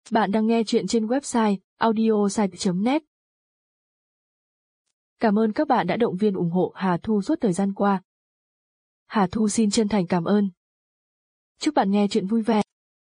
Bạn đang nghe chuyện trên website audiosite.net. Cảm ơn các bạn đã động viên ủng hộ Hà Thu suốt thời gian qua. Hà Thu xin chân thành cảm ơn. Chúc bạn nghe chuyện vui vẻ.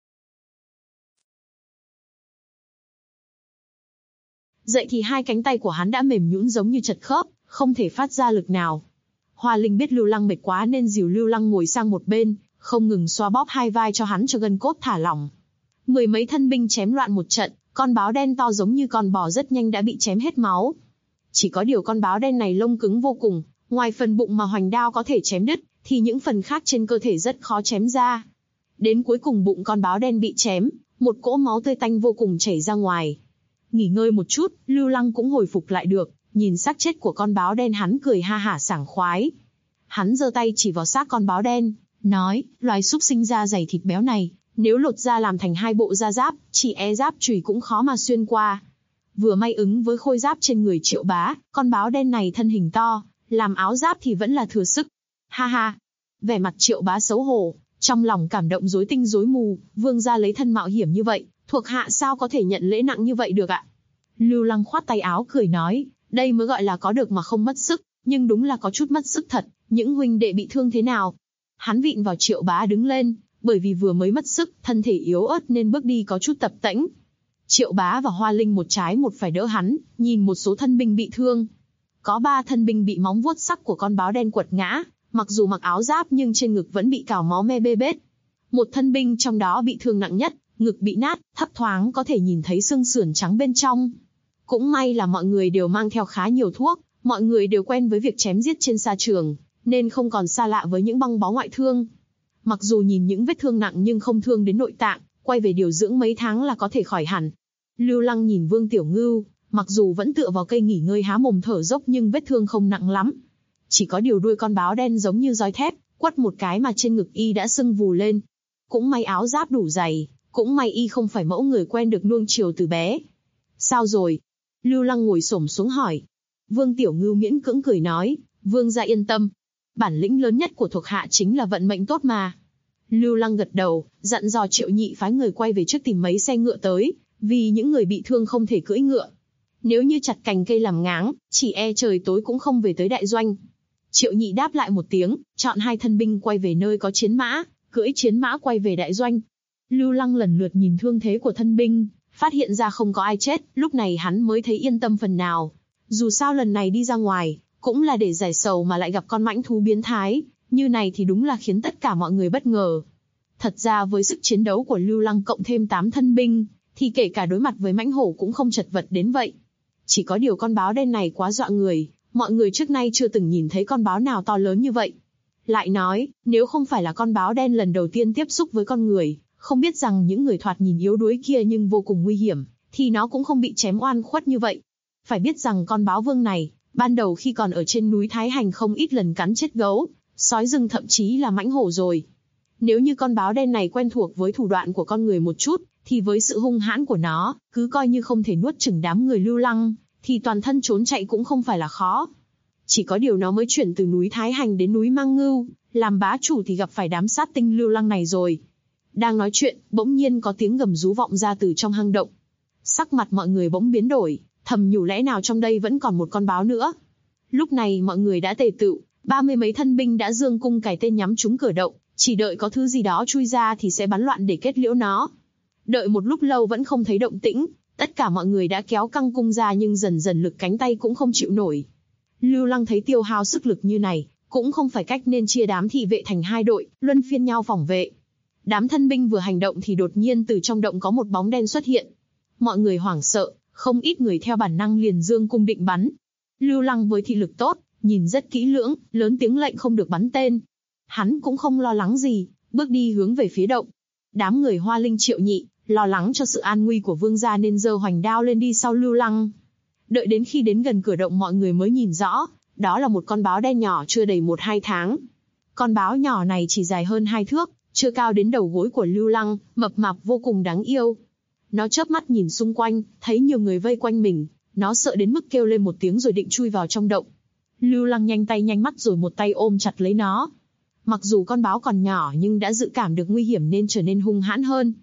Dậy thì hai cánh tay của hắn đã mềm nhũn giống như chật khớp, không thể phát ra lực nào. Hoa Linh biết Lưu Lăng mệt quá nên dìu Lưu Lăng ngồi sang một bên, không ngừng xoa bóp hai vai cho hắn cho gân cốt thả lỏng. Mười mấy thân binh chém loạn một trận, con báo đen to giống như con bò rất nhanh đã bị chém hết máu. Chỉ có điều con báo đen này lông cứng vô cùng, ngoài phần bụng mà hoành đao có thể chém đứt, thì những phần khác trên cơ thể rất khó chém ra. Đến cuối cùng bụng con báo đen bị chém, một cỗ máu tươi tanh vô cùng chảy ra ngoài. Nghỉ ngơi một chút, Lưu Lăng cũng hồi phục lại được, nhìn xác chết của con báo đen hắn cười ha hả sảng khoái. Hắn giơ tay chỉ vào xác con báo đen, nói, loài súc sinh da dày thịt béo này, nếu lột da làm thành hai bộ da giáp, chỉ e giáp chùy cũng khó mà xuyên qua. Vừa may ứng với khôi giáp trên người Triệu Bá, con báo đen này thân hình to, làm áo giáp thì vẫn là thừa sức. Ha ha! Vẻ mặt Triệu Bá xấu hổ, trong lòng cảm động rối tinh rối mù, vương gia lấy thân mạo hiểm như vậy, thuộc hạ sao có thể nhận lễ nặng như vậy được ạ? Lưu Lăng khoát tay áo cười nói, đây mới gọi là có được mà không mất sức, nhưng đúng là có chút mất sức thật, những huynh đệ bị thương thế nào? Hắn vịn vào Triệu Bá đứng lên, bởi vì vừa mới mất sức, thân thể yếu ớt nên bước đi có chút tập tễnh. Triệu Bá và Hoa Linh một trái một phải đỡ hắn, nhìn một số thân binh bị thương. Có 3 thân binh bị móng vuốt sắc của con báo đen quật ngã, mặc dù mặc áo giáp nhưng trên ngực vẫn bị cào máu me bê bết. Một thân binh trong đó bị thương nặng nhất, ngực bị nát, thấp thoáng có thể nhìn thấy xương sườn trắng bên trong. Cũng may là mọi người đều mang theo khá nhiều thuốc, mọi người đều quen với việc chém giết trên sa trường, nên không còn xa lạ với những băng bó ngoại thương. Mặc dù nhìn những vết thương nặng nhưng không thương đến nội tạng, quay về điều dưỡng mấy tháng là có thể khỏi hẳn. Lưu Lăng nhìn Vương Tiểu Ngưu, mặc dù vẫn tựa vào cây nghỉ ngơi há mồm thở dốc nhưng vết thương không nặng lắm. Chỉ có điều đuôi con báo đen giống như roi thép, quất một cái mà trên ngực y đã sưng vù lên. Cũng may áo giáp đủ dày, cũng may y không phải mẫu người quen được nuông chiều từ bé. Sao rồi? Lưu Lăng ngồi xổm xuống hỏi. Vương Tiểu Ngưu miễn cưỡng cười nói, vương gia yên tâm. Bản lĩnh lớn nhất của thuộc hạ chính là vận mệnh tốt mà. Lưu Lăng gật đầu, dặn dò Triệu Nhị phái người quay về trước tìm mấy xe ngựa tới, vì những người bị thương không thể cưỡi ngựa. Nếu như chặt cành cây làm ngáng, chỉ e trời tối cũng không về tới đại doanh. Triệu Nhị đáp lại một tiếng, chọn 2 thân binh quay về nơi có chiến mã, cưỡi chiến mã quay về đại doanh. Lưu Lăng lần lượt nhìn thương thế của thân binh, phát hiện ra không có ai chết, lúc này hắn mới thấy yên tâm phần nào. Dù sao lần này đi ra ngoài, cũng là để giải sầu mà lại gặp con mãnh thú biến thái, như này thì đúng là khiến tất cả mọi người bất ngờ. Thật ra với sức chiến đấu của Lưu Lăng cộng thêm 8 thân binh, thì kể cả đối mặt với mãnh hổ cũng không chật vật đến vậy. Chỉ có điều con báo đen này quá dọa người, mọi người trước nay chưa từng nhìn thấy con báo nào to lớn như vậy. Lại nói, nếu không phải là con báo đen lần đầu tiên tiếp xúc với con người, không biết rằng những người thoạt nhìn yếu đuối kia nhưng vô cùng nguy hiểm, thì nó cũng không bị chém oan khuất như vậy. Phải biết rằng con báo vương này, ban đầu khi còn ở trên núi Thái Hành không ít lần cắn chết gấu, sói rừng thậm chí là mãnh hổ rồi. Nếu như con báo đen này quen thuộc với thủ đoạn của con người một chút, thì với sự hung hãn của nó, cứ coi như không thể nuốt chửng đám người Lưu Lăng, thì toàn thân trốn chạy cũng không phải là khó. Chỉ có điều nó mới chuyển từ núi Thái Hành đến núi Mang Ngưu, làm bá chủ thì gặp phải đám sát tinh Lưu Lăng này rồi. Đang nói chuyện, bỗng nhiên có tiếng gầm rú vọng ra từ trong hang động. Sắc mặt mọi người bỗng biến đổi, thầm nhủ lẽ nào trong đây vẫn còn một con báo nữa. Lúc này mọi người đã tề tựu, 30 mấy thân binh đã giương cung cài tên nhắm trúng cửa động, chỉ đợi có thứ gì đó chui ra thì sẽ bắn loạn để kết liễu nó. Đợi một lúc lâu vẫn không thấy động tĩnh, tất cả mọi người đã kéo căng cung ra nhưng dần dần lực cánh tay cũng không chịu nổi. Lưu Lăng thấy tiêu hao sức lực như này, cũng không phải cách nên chia đám thị vệ thành 2 đội, luân phiên nhau phòng vệ. Đám thân binh vừa hành động thì đột nhiên từ trong động có một bóng đen xuất hiện. Mọi người hoảng sợ, không ít người theo bản năng liền giương cung định bắn. Lưu Lăng với thị lực tốt, nhìn rất kỹ lưỡng, lớn tiếng lệnh không được bắn tên. Hắn cũng không lo lắng gì, bước đi hướng về phía động. Đám người Hoa Linh Triệu Nhị, lo lắng cho sự an nguy của vương gia nên giơ hoành đao lên đi sau Lưu Lăng. Đợi đến khi đến gần cửa động mọi người mới nhìn rõ, đó là một con báo đen nhỏ chưa đầy 1-2 tháng. Con báo nhỏ này chỉ dài hơn 2 thước, chưa cao đến đầu gối của Lưu Lăng, mập mạp vô cùng đáng yêu. Nó chớp mắt nhìn xung quanh, thấy nhiều người vây quanh mình, nó sợ đến mức kêu lên một tiếng rồi định chui vào trong động. Lưu Lăng nhanh tay nhanh mắt rồi một tay ôm chặt lấy nó. Mặc dù con báo còn nhỏ nhưng đã dự cảm được nguy hiểm nên trở nên hung hãn hơn.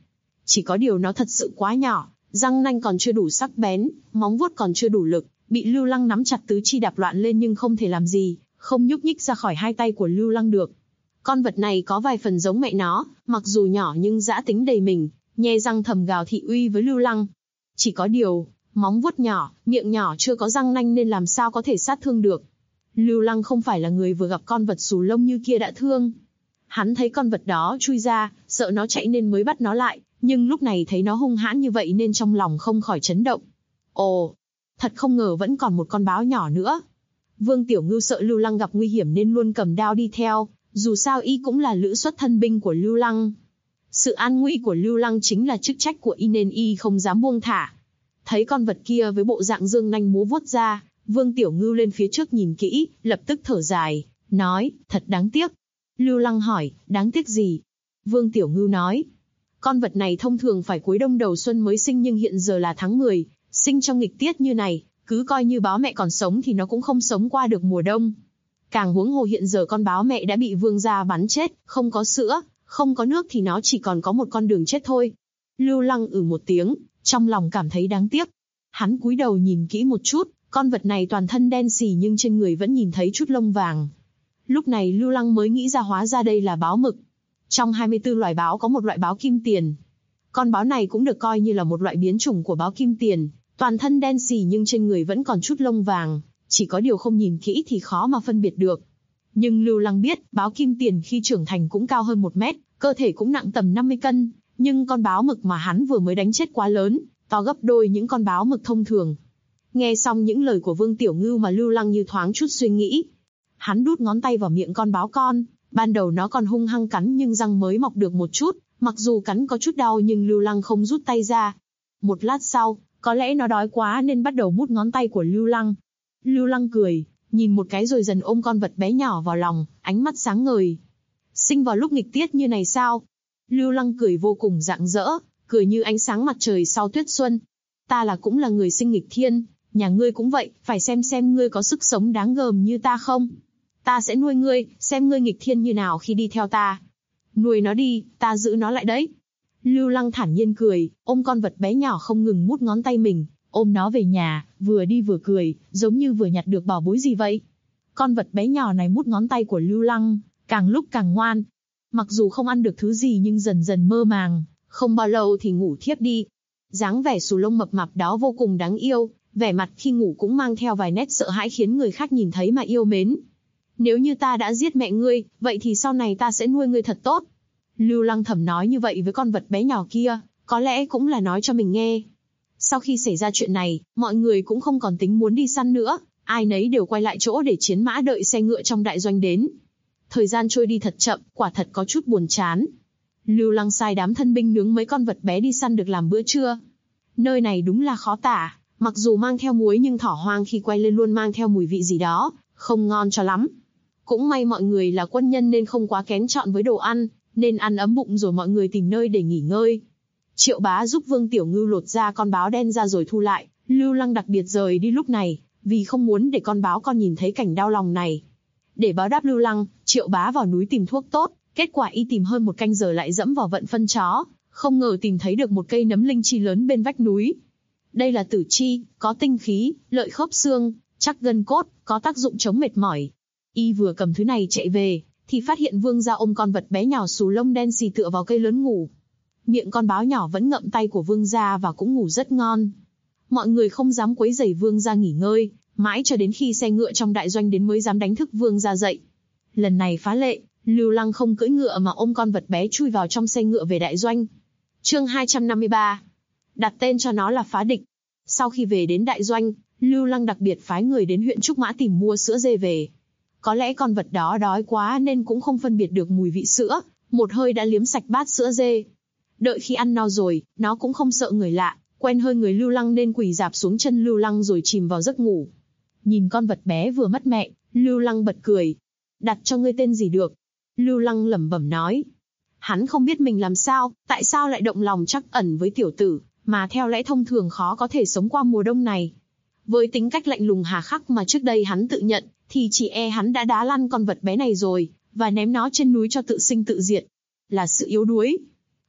Chỉ có điều nó thật sự quá nhỏ, răng nanh còn chưa đủ sắc bén, móng vuốt còn chưa đủ lực, bị Lưu Lăng nắm chặt tứ chi đạp loạn lên nhưng không thể làm gì, không nhúc nhích ra khỏi hai tay của Lưu Lăng được. Con vật này có vài phần giống mẹ nó, mặc dù nhỏ nhưng dã tính đầy mình, nhe răng thầm gào thị uy với Lưu Lăng. Chỉ có điều, móng vuốt nhỏ, miệng nhỏ chưa có răng nanh nên làm sao có thể sát thương được. Lưu Lăng không phải là người vừa gặp con vật xù lông như kia đã thương. Hắn thấy con vật đó chui ra, sợ nó chạy nên mới bắt nó lại, nhưng lúc này thấy nó hung hãn như vậy nên trong lòng không khỏi chấn động. Ồ, thật không ngờ vẫn còn một con báo nhỏ nữa. Vương Tiểu Ngưu sợ Lưu Lăng gặp nguy hiểm nên luôn cầm đao đi theo, dù sao y cũng là lữ xuất thân binh của Lưu Lăng. Sự an nguy của Lưu Lăng chính là chức trách của y nên y không dám buông thả. Thấy con vật kia với bộ dạng dương nanh múa vuốt ra, Vương Tiểu Ngưu lên phía trước nhìn kỹ, lập tức thở dài, nói, thật đáng tiếc. Lưu Lăng hỏi, đáng tiếc gì? Vương Tiểu Ngưu nói, con vật này thông thường phải cuối đông đầu xuân mới sinh nhưng hiện giờ là tháng 10, sinh trong nghịch tiết như này, cứ coi như báo mẹ còn sống thì nó cũng không sống qua được mùa đông. Càng huống hồ hiện giờ con báo mẹ đã bị vương gia bắn chết, không có sữa, không có nước thì nó chỉ còn có một con đường chết thôi. Lưu Lăng một tiếng, trong lòng cảm thấy đáng tiếc. Hắn cúi đầu nhìn kỹ một chút, con vật này toàn thân đen xì nhưng trên người vẫn nhìn thấy chút lông vàng. Lúc này Lưu Lăng mới nghĩ ra hóa ra đây là báo mực. Trong 24 loài báo có một loại báo kim tiền. Con báo này cũng được coi như là một loại biến chủng của báo kim tiền, toàn thân đen xì nhưng trên người vẫn còn chút lông vàng, chỉ có điều không nhìn kỹ thì khó mà phân biệt được. Nhưng Lưu Lăng biết, báo kim tiền khi trưởng thành cũng cao hơn 1 mét, cơ thể cũng nặng tầm 50 cân, nhưng con báo mực mà hắn vừa mới đánh chết quá lớn, to gấp đôi những con báo mực thông thường. Nghe xong những lời của Vương Tiểu Ngưu mà Lưu Lăng như thoáng chút suy nghĩ. Hắn đút ngón tay vào miệng con báo con, ban đầu nó còn hung hăng cắn nhưng răng mới mọc được một chút, mặc dù cắn có chút đau nhưng Lưu Lăng không rút tay ra. Một lát sau, có lẽ nó đói quá nên bắt đầu mút ngón tay của Lưu Lăng. Lưu Lăng cười, nhìn một cái rồi dần ôm con vật bé nhỏ vào lòng, ánh mắt sáng ngời. Sinh vào lúc nghịch tiết như này sao? Lưu Lăng cười vô cùng rạng rỡ, cười như ánh sáng mặt trời sau tuyết xuân. Ta cũng là người sinh nghịch thiên, nhà ngươi cũng vậy, phải xem ngươi có sức sống đáng gờm như ta không. Ta sẽ nuôi ngươi, xem ngươi nghịch thiên như nào khi đi theo ta. Nuôi nó đi, ta giữ nó lại đấy. Lưu Lăng thản nhiên cười, ôm con vật bé nhỏ không ngừng mút ngón tay mình, ôm nó về nhà, vừa đi vừa cười, giống như vừa nhặt được bảo bối gì vậy. Con vật bé nhỏ này mút ngón tay của Lưu Lăng, càng lúc càng ngoan. Mặc dù không ăn được thứ gì nhưng dần dần mơ màng, không bao lâu thì ngủ thiếp đi. Dáng vẻ xù lông mập mạp đó vô cùng đáng yêu, vẻ mặt khi ngủ cũng mang theo vài nét sợ hãi khiến người khác nhìn thấy mà yêu mến. Nếu như ta đã giết mẹ ngươi, vậy thì sau này ta sẽ nuôi ngươi thật tốt. Lưu Lăng thầm nói như vậy với con vật bé nhỏ kia, có lẽ cũng là nói cho mình nghe. Sau khi xảy ra chuyện này, mọi người cũng không còn tính muốn đi săn nữa, ai nấy đều quay lại chỗ để chiến mã đợi xe ngựa trong đại doanh đến. Thời gian trôi đi thật chậm, quả thật có chút buồn chán. Lưu Lăng sai đám thân binh nướng mấy con vật bé đi săn được làm bữa trưa. Nơi này đúng là khó tả, mặc dù mang theo muối nhưng thỏ hoang khi quay lên luôn mang theo mùi vị gì đó, không ngon cho lắm. Cũng may mọi người là quân nhân nên không quá kén chọn với đồ ăn, nên ăn ấm bụng rồi mọi người tìm nơi để nghỉ ngơi. Triệu Bá giúp Vương Tiểu Ngưu lột ra con báo đen ra rồi thu lại, Lưu Lăng đặc biệt rời đi lúc này, vì không muốn để con báo con nhìn thấy cảnh đau lòng này. Để báo đáp Lưu Lăng, Triệu Bá vào núi tìm thuốc tốt, kết quả y tìm hơn 1 canh giờ lại dẫm vào vận phân chó, không ngờ tìm thấy được một cây nấm linh chi lớn bên vách núi. Đây là tử chi, có tinh khí, lợi khớp xương, chắc gân cốt, có tác dụng chống mệt mỏi. Y vừa cầm thứ này chạy về, thì phát hiện vương gia ôm con vật bé nhỏ xù lông đen xì tựa vào cây lớn ngủ. Miệng con báo nhỏ vẫn ngậm tay của vương gia và cũng ngủ rất ngon. Mọi người không dám quấy rầy vương gia nghỉ ngơi, mãi cho đến khi xe ngựa trong đại doanh đến mới dám đánh thức vương gia dậy. Lần này phá lệ, Lưu Lăng không cưỡi ngựa mà ôm con vật bé chui vào trong xe ngựa về đại doanh. Chương 253. Đặt tên cho nó là Phá Địch. Sau khi về đến đại doanh, Lưu Lăng đặc biệt phái người đến huyện Trúc Mã tìm mua sữa dê về. Có lẽ con vật đó đói quá nên cũng không phân biệt được mùi vị sữa, một hơi đã liếm sạch bát sữa dê. Đợi khi ăn no rồi, nó cũng không sợ người lạ, quen hơi người Lưu Lăng nên quỳ rạp xuống chân Lưu Lăng rồi chìm vào giấc ngủ. Nhìn con vật bé vừa mất mẹ, Lưu Lăng bật cười. Đặt cho ngươi tên gì được? Lưu Lăng lẩm bẩm nói. Hắn không biết mình làm sao, tại sao lại động lòng trắc ẩn với tiểu tử, mà theo lẽ thông thường khó có thể sống qua mùa đông này. Với tính cách lạnh lùng hà khắc mà trước đây hắn tự nhận, thì chỉ e hắn đã đá lăn con vật bé này rồi, và ném nó trên núi cho tự sinh tự diệt. Là sự yếu đuối.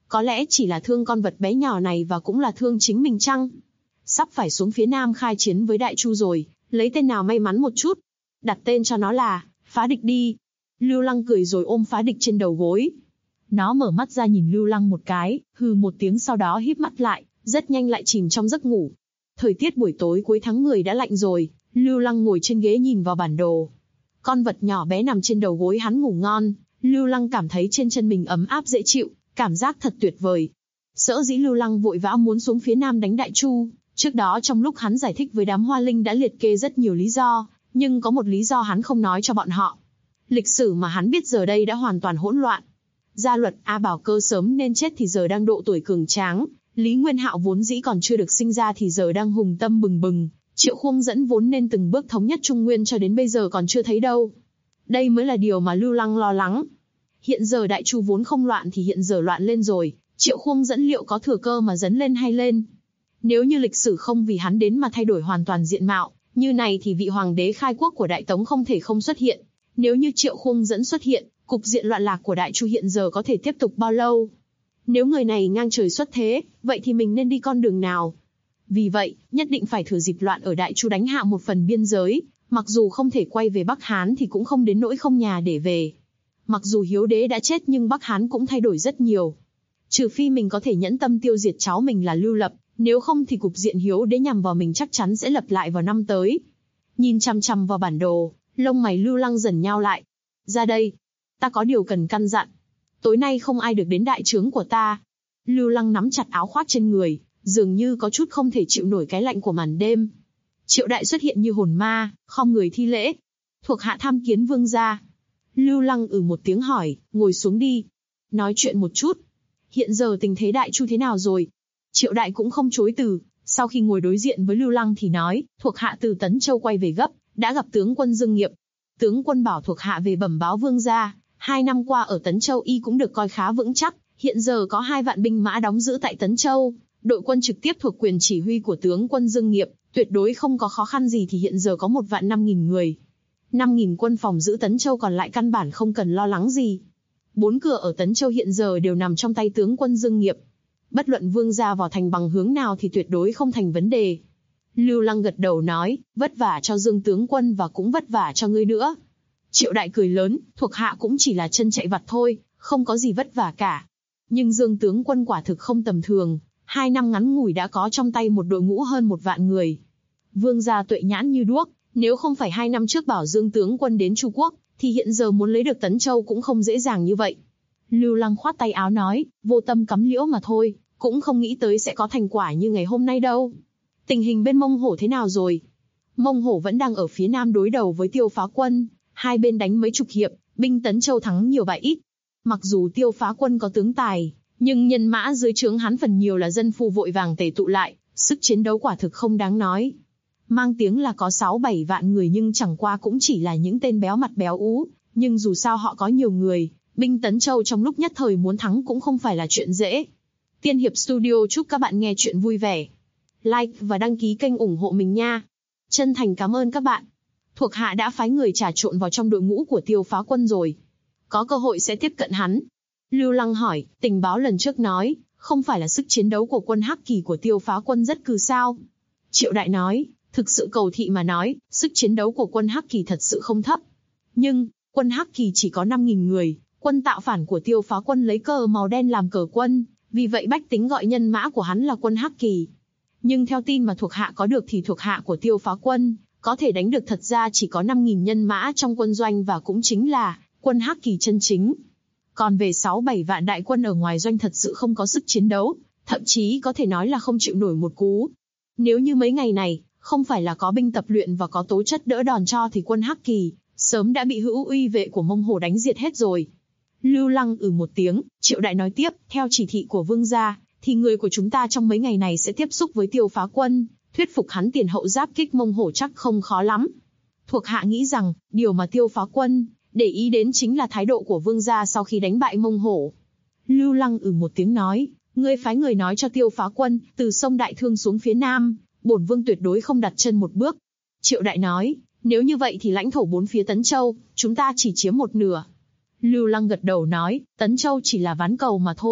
Có lẽ chỉ là thương con vật bé nhỏ này và cũng là thương chính mình chăng? Sắp phải xuống phía Nam khai chiến với Đại Chu rồi, lấy tên nào may mắn một chút. Đặt tên cho nó là Phá Địch đi. Lưu Lăng cười rồi ôm Phá Địch trên đầu gối. Nó mở mắt ra nhìn Lưu Lăng một cái, hừ một tiếng sau đó híp mắt lại, rất nhanh lại chìm trong giấc ngủ. Thời tiết buổi tối cuối tháng 10 đã lạnh rồi, Lưu Lăng ngồi trên ghế nhìn vào bản đồ. Con vật nhỏ bé nằm trên đầu gối hắn ngủ ngon, Lưu Lăng cảm thấy trên chân mình ấm áp dễ chịu, cảm giác thật tuyệt vời. Sở dĩ Lưu Lăng vội vã muốn xuống phía Nam đánh Đại Chu, trước đó trong lúc hắn giải thích với đám Hoa Linh đã liệt kê rất nhiều lý do, nhưng có một lý do hắn không nói cho bọn họ. Lịch sử mà hắn biết giờ đây đã hoàn toàn hỗn loạn. Gia Luật A Bảo Cơ sớm nên chết thì giờ đang độ tuổi cường tráng, Lý Nguyên Hạo vốn dĩ còn chưa được sinh ra thì giờ đang hùng tâm bừng bừng, Triệu Khuông Dẫn vốn nên từng bước thống nhất Trung Nguyên cho đến bây giờ còn chưa thấy đâu. Đây mới là điều mà Lưu Lăng lo lắng. Hiện giờ Đại Chu vốn không loạn thì hiện giờ loạn lên rồi, Triệu Khuông Dẫn liệu có thừa cơ mà dấn lên hay lên? Nếu như lịch sử không vì hắn đến mà thay đổi hoàn toàn diện mạo, như này thì vị hoàng đế khai quốc của Đại Tống không thể không xuất hiện. Nếu như Triệu Khuông Dẫn xuất hiện, cục diện loạn lạc của Đại Chu hiện giờ có thể tiếp tục bao lâu? Nếu người này ngang trời xuất thế, vậy thì mình nên đi con đường nào? Vì vậy, nhất định phải thừa dịp loạn ở Đại Chu đánh hạ một phần biên giới, mặc dù không thể quay về Bắc Hán thì cũng không đến nỗi không nhà để về. Mặc dù Hiếu Đế đã chết nhưng Bắc Hán cũng thay đổi rất nhiều. Trừ phi mình có thể nhẫn tâm tiêu diệt cháu mình là Lưu Lập, nếu không thì cục diện Hiếu Đế nhằm vào mình chắc chắn sẽ lập lại vào năm tới. Nhìn chằm chằm vào bản đồ, lông mày Lưu Lăng dần nhao lại. Ra đây, ta có điều cần căn dặn. Tối nay không ai được đến đại trướng của ta. Lưu Lăng nắm chặt áo khoác trên người, dường như có chút không thể chịu nổi cái lạnh của màn đêm. Triệu Đại xuất hiện như hồn ma, khom người thi lễ. Thuộc hạ tham kiến vương gia. Lưu Lăng một tiếng hỏi, ngồi xuống đi. Nói chuyện một chút. Hiện giờ tình thế Đại Chu thế nào rồi? Triệu Đại cũng không chối từ, sau khi ngồi đối diện với Lưu Lăng thì nói, thuộc hạ từ Tấn Châu quay về gấp, đã gặp tướng quân Dương Nghiệp. Tướng quân bảo thuộc hạ về bẩm báo vương gia, 2 năm qua ở Tấn Châu y cũng được coi khá vững chắc, hiện giờ có 2 vạn binh mã đóng giữ tại Tấn Châu, đội quân trực tiếp thuộc quyền chỉ huy của tướng quân Dương Nghiệp, tuyệt đối không có khó khăn gì thì hiện giờ có 1.500.000 người. 5.000 quân phòng giữ Tấn Châu còn lại căn bản không cần lo lắng gì. 4 cửa ở Tấn Châu hiện giờ đều nằm trong tay tướng quân Dương Nghiệp. Bất luận vương gia vào thành bằng hướng nào thì tuyệt đối không thành vấn đề. Lưu Lăng gật đầu nói, vất vả cho Dương tướng quân và cũng vất vả cho ngươi nữa. Triệu Đại cười lớn, thuộc hạ cũng chỉ là chân chạy vặt thôi, không có gì vất vả cả. Nhưng Dương tướng quân quả thực không tầm thường, 2 năm ngắn ngủi đã có trong tay một đội ngũ hơn 1 vạn người. Vương gia tuệ nhãn như đuốc, nếu không phải 2 năm trước bảo Dương tướng quân đến Chu Quốc, thì hiện giờ muốn lấy được Tấn Châu cũng không dễ dàng như vậy. Lưu Lăng khoát tay áo nói, vô tâm cắm liễu mà thôi, cũng không nghĩ tới sẽ có thành quả như ngày hôm nay đâu. Tình hình bên Mông Hổ thế nào rồi? Mông Hổ vẫn đang ở phía Nam đối đầu với Tiêu Phá quân, hai bên đánh mấy chục hiệp, binh Tấn Châu thắng nhiều bại ít. Mặc dù Tiêu Phá quân có tướng tài, nhưng nhân mã dưới trướng hắn phần nhiều là dân phu vội vàng tề tụ lại, sức chiến đấu quả thực không đáng nói. Mang tiếng là có 6-7 vạn người nhưng chẳng qua cũng chỉ là những tên béo mặt béo ú, nhưng dù sao họ có nhiều người, binh Tấn Châu trong lúc nhất thời muốn thắng cũng không phải là chuyện dễ. Tiên Hiệp Studio chúc các bạn nghe chuyện vui vẻ. Like và đăng ký kênh ủng hộ mình nha. Chân thành cảm ơn các bạn. Thuộc hạ đã phái người trà trộn vào trong đội ngũ của Tiêu Phá quân rồi. Có cơ hội sẽ tiếp cận hắn. Lưu Lăng hỏi, tình báo lần trước nói, không phải là sức chiến đấu của quân Hắc Kỳ của Tiêu Phá quân rất cừ sao? Triệu Đại nói, thực sự cầu thị mà nói, sức chiến đấu của quân Hắc Kỳ thật sự không thấp. Nhưng, quân Hắc Kỳ chỉ có 5.000 người, quân tạo phản của Tiêu Phá quân lấy cờ màu đen làm cờ quân, vì vậy bách tính gọi nhân mã của hắn là quân Hắc Kỳ. Nhưng theo tin mà thuộc hạ có được thì thuộc hạ của Tiêu Phá quân, có thể đánh được thật ra chỉ có 5.000 nhân mã trong quân doanh và cũng chính là quân Hắc Kỳ chân chính. Còn về 6-7 vạn đại quân ở ngoài doanh thật sự không có sức chiến đấu, thậm chí có thể nói là không chịu nổi một cú. Nếu như mấy ngày này, không phải là có binh tập luyện và có tố chất đỡ đòn cho thì quân Hắc Kỳ sớm đã bị Hữu Uy vệ của Mông Hổ đánh diệt hết rồi. Lưu Lăng một tiếng, Triệu Đại nói tiếp, theo chỉ thị của vương gia, thì người của chúng ta trong mấy ngày này sẽ tiếp xúc với Tiêu Phá quân, thuyết phục hắn tiền hậu giáp kích Mông Hổ chắc không khó lắm. Thuộc hạ nghĩ rằng, điều mà Tiêu Phá quân để ý đến chính là thái độ của vương gia sau khi đánh bại Mông Hổ. Lưu Lăng một tiếng nói, ngươi phái người nói cho Tiêu Phá quân, từ sông Đại Thương xuống phía Nam, bổn vương tuyệt đối không đặt chân một bước. Triệu Đại nói, nếu như vậy thì lãnh thổ 4 phía Tấn Châu, chúng ta chỉ chiếm 1/2. Lưu Lăng gật đầu nói, Tấn Châu chỉ là ván cầu mà thôi,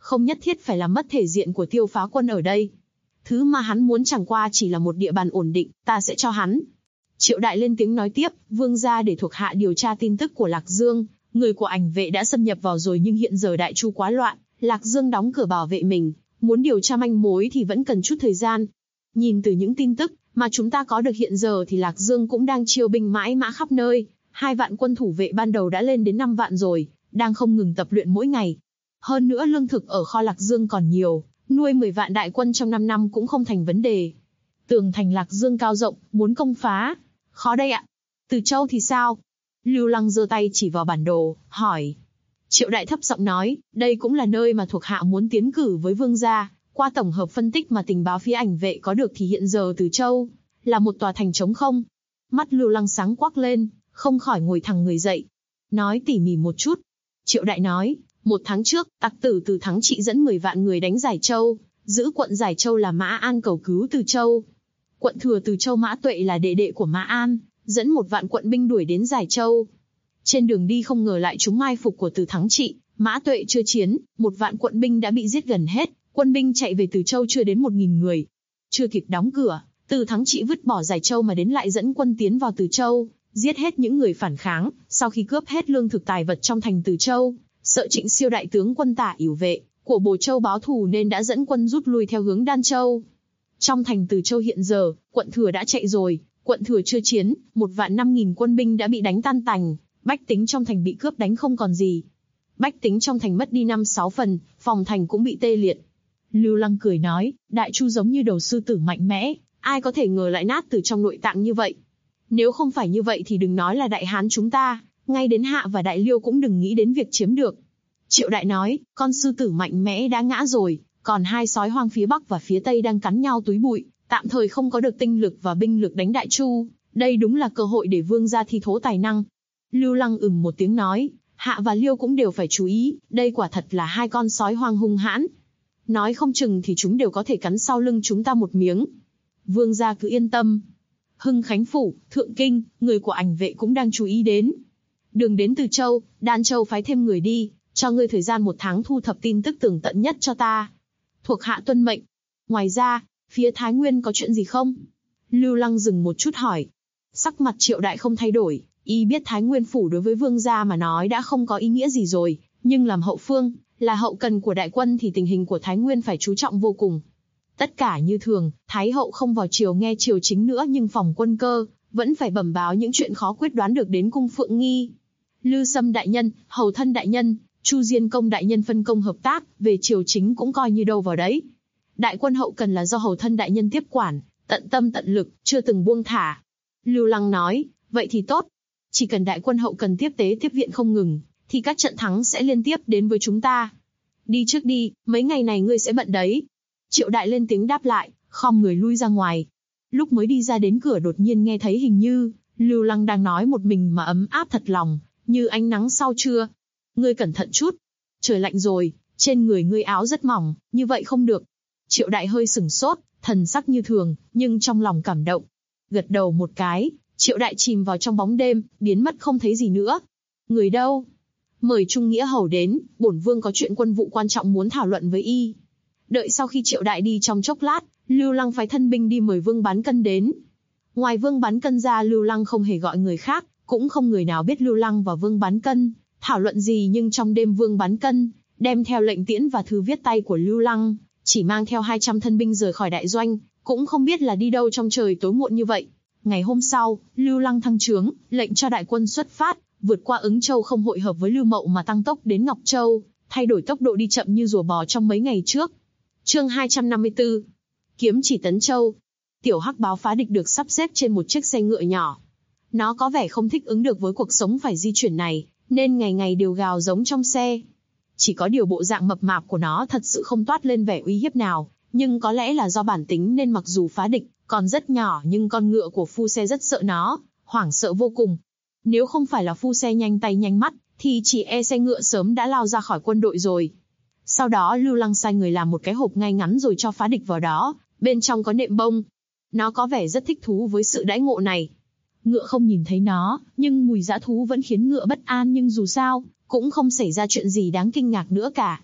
không nhất thiết phải làm mất thể diện của Tiêu Phá Quân ở đây. Thứ mà hắn muốn chẳng qua chỉ là một địa bàn ổn định, ta sẽ cho hắn. Triệu Đại lên tiếng nói tiếp, vương gia để thuộc hạ điều tra tin tức của Lạc Dương, người của Ảnh Vệ đã xâm nhập vào rồi nhưng hiện giờ Đại Chu quá loạn, Lạc Dương đóng cửa bảo vệ mình, muốn điều tra manh mối thì vẫn cần chút thời gian. Nhìn từ những tin tức mà chúng ta có được hiện giờ thì Lạc Dương cũng đang chiêu binh mãi mã khắp nơi, 2 vạn quân thủ vệ ban đầu đã lên đến 5 vạn rồi, đang không ngừng tập luyện mỗi ngày. Hơn nữa lương thực ở kho Lạc Dương còn nhiều, nuôi 10 vạn đại quân trong 5 năm cũng không thành vấn đề. Tường thành Lạc Dương cao rộng, muốn công phá. Khó đây ạ. Từ Châu thì sao? Lưu Lăng giơ tay chỉ vào bản đồ, hỏi. Triệu Đại thấp giọng nói, đây cũng là nơi mà thuộc hạ muốn tiến cử với vương gia. Qua tổng hợp phân tích mà tình báo phía Ảnh Vệ có được thì hiện giờ Từ Châu là một tòa thành trống không. Mắt Lưu Lăng sáng quắc lên, không khỏi ngồi thẳng người dậy. Nói tỉ mỉ một chút. Triệu Đại nói, 1 tháng trước, tặc tử Từ Thắng Trị dẫn 10 vạn người đánh Giải Châu, giữ quận Giải Châu là Mã An cầu cứu Từ Châu. Quận thừa Từ Châu Mã Tuệ là đệ đệ của Mã An, dẫn 1 vạn quận binh đuổi đến Giải Châu. Trên đường đi không ngờ lại trúng mai phục của Từ Thắng Trị, Mã Tuệ chưa chiến, 1 vạn quận binh đã bị giết gần hết, quân binh chạy về Từ Châu chưa đến 1000 người. Chưa kịp đóng cửa, Từ Thắng Trị vứt bỏ Giải Châu mà đến lại dẫn quân tiến vào Từ Châu, giết hết những người phản kháng, sau khi cướp hết lương thực tài vật trong thành Từ Châu, sợ Trịnh Siêu đại tướng quân Tả Yểu Vệ của Bồ Châu báo thù nên đã dẫn quân rút lui theo hướng Đan Châu. Trong thành Từ Châu hiện giờ, quận thừa đã chạy rồi, quận thừa chưa chiến, 1.500.000 quân binh đã bị đánh tan tành, bách tính trong thành bị cướp đánh không còn gì. Bách tính trong thành mất đi 5-6 phần, phòng thành cũng bị tê liệt. Lưu Lăng cười nói, Đại Chu giống như đầu sư tử mạnh mẽ, ai có thể ngờ lại nát từ trong nội tạng như vậy. Nếu không phải như vậy thì đừng nói là Đại Hán chúng ta, ngay đến Hạ và Đại Liêu cũng đừng nghĩ đến việc chiếm được. Triệu Đại nói, con sư tử mạnh mẽ đã ngã rồi, còn 2 sói hoang phía Bắc và phía Tây đang cắn nhau túi bụi, tạm thời không có được tinh lực và binh lực đánh Đại Chu, đây đúng là cơ hội để vương gia thi thố tài năng. Lưu Lăng một tiếng nói, Hạ và Liêu cũng đều phải chú ý, đây quả thật là 2 con sói hoang hung hãn. Nói không chừng thì chúng đều có thể cắn sau lưng chúng ta một miếng. Vương gia cứ yên tâm. Hưng Khánh Phủ, Thượng Kinh, người của Ảnh Vệ cũng đang chú ý đến. Đường đến Từ Châu, Đan Châu phái thêm người đi, cho ngươi thời gian 1 tháng thu thập tin tức tường tận nhất cho ta. Thuộc hạ tuân mệnh. Ngoài ra, phía Thái Nguyên có chuyện gì không? Lưu Lăng dừng một chút hỏi. Sắc mặt Triệu Đại không thay đổi, y biết Thái Nguyên Phủ đối với vương gia mà nói đã không có ý nghĩa gì rồi, nhưng làm hậu phương, là hậu cần của đại quân thì tình hình của Thái Nguyên phải chú trọng vô cùng. Tất cả như thường, Thái hậu không vào triều nghe triều chính nữa nhưng phòng quân cơ, vẫn phải bẩm báo những chuyện khó quyết đoán được đến cung Phượng Nghi. Lư Sâm đại nhân, Hầu Thân đại nhân, Chu Diên Công đại nhân phân công hợp tác, về triều chính cũng coi như đâu vào đấy. Đại quân hậu cần là do Hầu Thân đại nhân tiếp quản, tận tâm tận lực, chưa từng buông thả. Lưu Lăng nói, vậy thì tốt. Chỉ cần đại quân hậu cần tiếp tế tiếp viện không ngừng, thì các trận thắng sẽ liên tiếp đến với chúng ta. Đi trước đi, mấy ngày này ngươi sẽ bận đấy. Triệu Đại lên tiếng đáp lại, khom người lui ra ngoài. Lúc mới đi ra đến cửa đột nhiên nghe thấy hình như Lưu Lăng đang nói một mình mà ấm áp thật lòng, như ánh nắng sau trưa. Ngươi cẩn thận chút. Trời lạnh rồi, trên người ngươi áo rất mỏng, như vậy không được. Triệu Đại hơi sửng sốt, thần sắc như thường, nhưng trong lòng cảm động. Gật đầu một cái, Triệu Đại chìm vào trong bóng đêm, biến mất không thấy gì nữa. Người đâu? Mời Trung Nghĩa Hầu đến, bổn vương có chuyện quân vụ quan trọng muốn thảo luận với y. Đợi sau khi Triệu Đại đi trong chốc lát, Lưu Lăng phái thân binh đi mời Vương Bán Cân đến. Ngoài Vương Bán Cân ra Lưu Lăng không hề gọi người khác, cũng không người nào biết Lưu Lăng và Vương Bán Cân thảo luận gì, nhưng trong đêm Vương Bán Cân đem theo lệnh tiễn và thư viết tay của Lưu Lăng, chỉ mang theo 200 thân binh rời khỏi đại doanh, cũng không biết là đi đâu trong trời tối muộn như vậy. Ngày hôm sau, Lưu Lăng thăng trướng, lệnh cho đại quân xuất phát, vượt qua Ứng Châu không hội hợp với Lưu Mậu mà tăng tốc đến Ngọc Châu, thay đổi tốc độ đi chậm như rùa bò trong mấy ngày trước. Chương 254. Kiếm chỉ Tấn Châu. Tiểu Hắc báo phá địch được sắp xếp trên một chiếc xe ngựa nhỏ. Nó có vẻ không thích ứng được với cuộc sống phải di chuyển này, nên ngày ngày đều gào giống trong xe. Chỉ có điều bộ dạng mập mạp của nó thật sự không toát lên vẻ uy hiếp nào, nhưng có lẽ là do bản tính nên mặc dù phá địch còn rất nhỏ nhưng con ngựa của phu xe rất sợ nó, hoảng sợ vô cùng. Nếu không phải là phu xe nhanh tay nhanh mắt, thì chỉ e xe ngựa sớm đã lao ra khỏi quân đội rồi. Sau đó Lưu Lăng sai người làm một cái hộp ngay ngắn rồi cho phá địch vào đó, bên trong có nệm bông. Nó có vẻ rất thích thú với sự đãi ngộ này. Ngựa không nhìn thấy nó, nhưng mùi dã thú vẫn khiến ngựa bất an, nhưng dù sao, cũng không xảy ra chuyện gì đáng kinh ngạc nữa cả.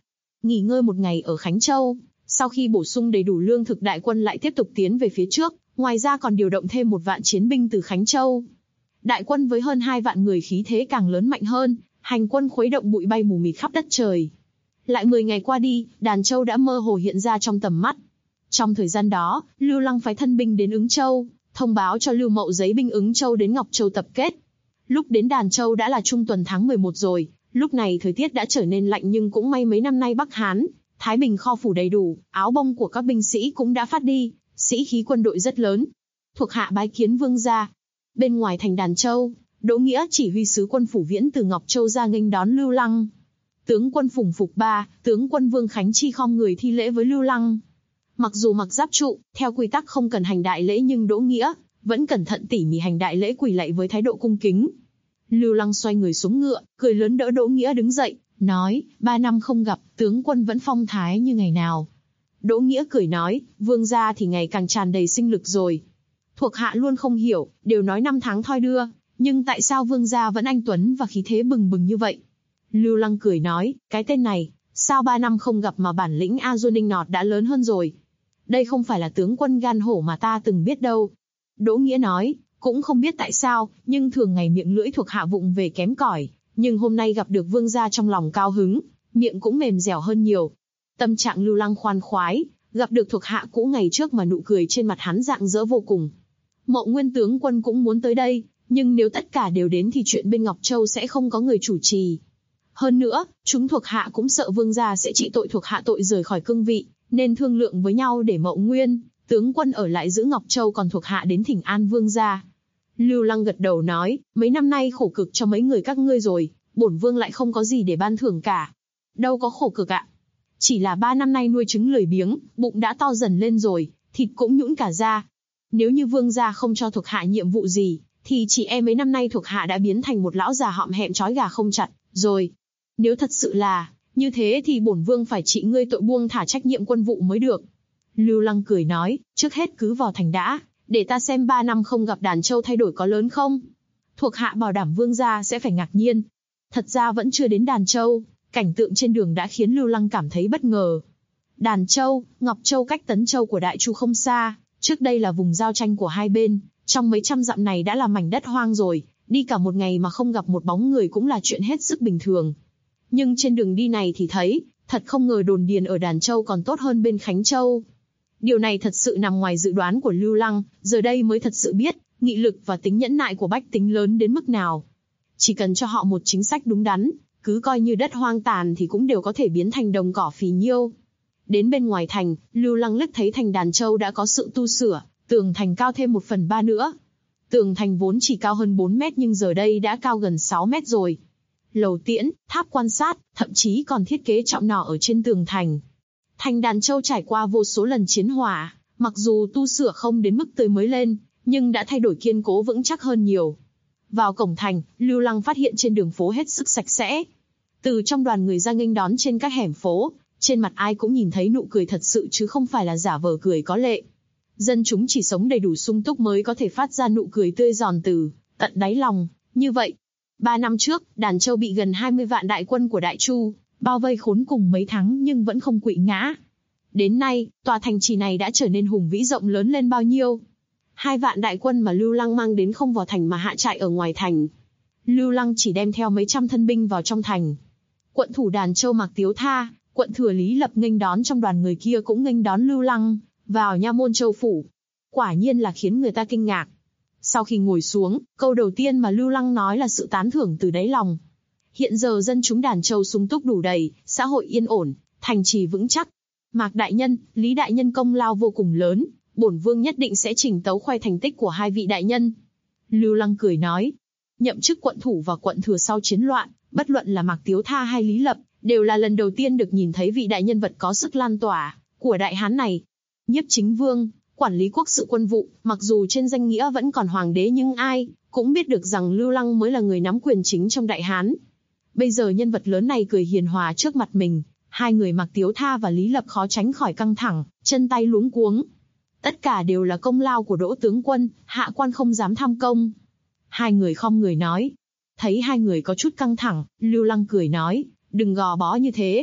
Nghỉ ngơi một ngày ở Khánh Châu, sau khi bổ sung đầy đủ lương thực đại quân lại tiếp tục tiến về phía trước, ngoài ra còn điều động thêm 1 vạn chiến binh từ Khánh Châu. Đại quân với hơn 2 vạn người khí thế càng lớn mạnh hơn, hành quân khuấy động bụi bay mù mịt khắp đất trời. Lại 10 ngày qua đi, Đàn Châu đã mơ hồ hiện ra trong tầm mắt. Trong thời gian đó, Lưu Lăng phái thân binh đến Ứng Châu, thông báo cho Lưu Mậu giấy binh Ứng Châu đến Ngọc Châu tập kết. Lúc đến Đàn Châu đã là trung tuần tháng 11 rồi, lúc này thời tiết đã trở nên lạnh nhưng cũng may mấy năm nay Bắc Hán, Thái Bình kho phủ đầy đủ, áo bông của các binh sĩ cũng đã phát đi, sĩ khí quân đội rất lớn. Thuộc hạ bái kiến vương gia. Bên ngoài thành Đàn Châu, Đỗ Nghĩa chỉ huy sứ quân phủ Viễn từ Ngọc Châu ra nghênh đón Lưu Lăng. Tướng quân Phùng Phục Ba, tướng quân Vương Khánh Chi khom người thi lễ với Lưu Lăng. Mặc dù mặc giáp trụ, theo quy tắc không cần hành đại lễ nhưng Đỗ Nghĩa vẫn cẩn thận tỉ mỉ hành đại lễ quỳ lạy với thái độ cung kính. Lưu Lăng xoay người xuống ngựa, cười lớn đỡ Đỗ Nghĩa đứng dậy, nói: 3 năm không gặp, tướng quân vẫn phong thái như ngày nào. Đỗ Nghĩa cười nói: vương gia thì ngày càng tràn đầy sinh lực rồi. Thuộc hạ luôn không hiểu, đều nói 5 tháng thoi đưa, nhưng tại sao vương gia vẫn anh tuấn và khí thế bừng bừng như vậy? Lưu Lăng cười nói: cái tên này, sao 3 năm không gặp mà bản lĩnh A Du Ninh Nọt đã lớn hơn rồi. Đây không phải là tướng quân gan hổ mà ta từng biết đâu. Đỗ Nghĩa nói: cũng không biết tại sao, nhưng thường ngày miệng lưỡi thuộc hạ vụng về kém cỏi, nhưng hôm nay gặp được vương gia trong lòng cao hứng, miệng cũng mềm dẻo hơn nhiều. Tâm trạng Lưu Lăng khoan khoái, gặp được thuộc hạ cũ ngày trước mà nụ cười trên mặt hắn rạng rỡ vô cùng. Mậu Nguyên tướng quân cũng muốn tới đây, nhưng nếu tất cả đều đến thì chuyện bên Ngọc Châu sẽ không có người chủ trì. Hơn nữa, chúng thuộc hạ cũng sợ vương gia sẽ trị tội thuộc hạ tội rời khỏi cương vị, nên thương lượng với nhau để Mậu Nguyên tướng quân ở lại giữ Ngọc Châu còn thuộc hạ đến thỉnh an vương gia. Lưu Lăng gật đầu nói: mấy năm nay khổ cực cho mấy người các ngươi rồi, bổn vương lại không có gì để ban thưởng cả. Đâu có khổ cực ạ. Chỉ là 3 năm nay nuôi trứng lười biếng, bụng đã to dần lên rồi, thịt cũng nhũn cả ra. Nếu như vương gia không cho thuộc hạ nhiệm vụ gì, thì chỉ e mấy năm nay thuộc hạ đã biến thành một lão già họm hẹm trói gà không chặt rồi. Nếu thật sự là như thế thì bổn vương phải trị ngươi tội buông thả trách nhiệm quân vụ mới được. Lưu Lăng cười nói: trước hết cứ vào thành đã, để ta xem 3 năm không gặp Đàn Châu thay đổi có lớn không. Thuộc hạ bảo đảm vương gia sẽ phải ngạc nhiên. Thật ra vẫn chưa đến Đàn Châu, cảnh tượng trên đường đã khiến Lưu Lăng cảm thấy bất ngờ. Đàn Châu, Ngọc Châu cách Tấn Châu của Đại Chu không xa, trước đây là vùng giao tranh của hai bên, trong mấy trăm dặm này đã là mảnh đất hoang rồi, đi cả một ngày mà không gặp một bóng người cũng là chuyện hết sức bình thường. Nhưng trên đường đi này thì thấy, thật không ngờ đồn điền ở Đàn Châu còn tốt hơn bên Khánh Châu. Điều này thật sự nằm ngoài dự đoán của Lưu Lăng, giờ đây mới thật sự biết, nghị lực và tính nhẫn nại của bách tính lớn đến mức nào. Chỉ cần cho họ một chính sách đúng đắn, cứ coi như đất hoang tàn thì cũng đều có thể biến thành đồng cỏ phì nhiêu. Đến bên ngoài thành, Lưu Lăng liếc thấy thành Đàn Châu đã có sự tu sửa, tường thành cao thêm 1/3 nữa. Tường thành vốn chỉ cao hơn 4 mét nhưng giờ đây đã cao gần 6 mét rồi. Lầu tiễn, tháp quan sát, thậm chí còn thiết kế trọng nỏ ở trên tường thành. Thành Đàn Châu trải qua vô số lần chiến hỏa, mặc dù tu sửa không đến mức tươi mới lên, nhưng đã thay đổi kiên cố vững chắc hơn nhiều. Vào cổng thành, Lưu Lăng phát hiện trên đường phố hết sức sạch sẽ. Từ trong đoàn người ra nghênh đón trên các hẻm phố, trên mặt ai cũng nhìn thấy nụ cười thật sự chứ không phải là giả vờ cười có lệ. Dân chúng chỉ sống đầy đủ sung túc mới có thể phát ra nụ cười tươi giòn từ tận đáy lòng, như vậy. 3 năm trước, Đàn Châu bị gần 20 vạn đại quân của Đại Chu bao vây khốn cùng mấy tháng nhưng vẫn không quỵ ngã. Đến nay, tòa thành trì này đã trở nên hùng vĩ rộng lớn lên bao nhiêu. 2 vạn đại quân mà Lưu Lăng mang đến không vào thành mà hạ trại ở ngoài thành. Lưu Lăng chỉ đem theo mấy trăm thân binh vào trong thành. Quận thủ Đàn Châu Mạc Tiếu Tha, quận thừa Lý Lập nghênh đón trong đoàn người kia cũng nghênh đón Lưu Lăng vào nha môn châu phủ. Quả nhiên là khiến người ta kinh ngạc. Sau khi ngồi xuống, câu đầu tiên mà Lưu Lăng nói là sự tán thưởng từ đáy lòng. Hiện giờ dân chúng Đàn Châu sung túc đủ đầy, xã hội yên ổn, thành trì vững chắc. Mạc đại nhân, Lý đại nhân công lao vô cùng lớn, bổn vương nhất định sẽ trình tấu khoe thành tích của hai vị đại nhân. Lưu Lăng cười nói, nhậm chức quận thủ và quận thừa sau chiến loạn, bất luận là Mạc Tiếu Tha hay Lý Lập, đều là lần đầu tiên được nhìn thấy vị đại nhân vật có sức lan tỏa của đại hán này. Nhiếp chính vương, quản lý quốc sự quân vụ, mặc dù trên danh nghĩa vẫn còn hoàng đế nhưng ai cũng biết được rằng Lưu Lăng mới là người nắm quyền chính trong đại hán. Bây giờ nhân vật lớn này cười hiền hòa trước mặt mình, hai người Mạc Tiếu Tha và Lý Lập khó tránh khỏi căng thẳng, chân tay luống cuống. Tất cả đều là công lao của Đỗ tướng quân, hạ quan không dám tham công. Hai người khom người nói. Thấy hai người có chút căng thẳng, Lưu Lăng cười nói, đừng gò bó như thế.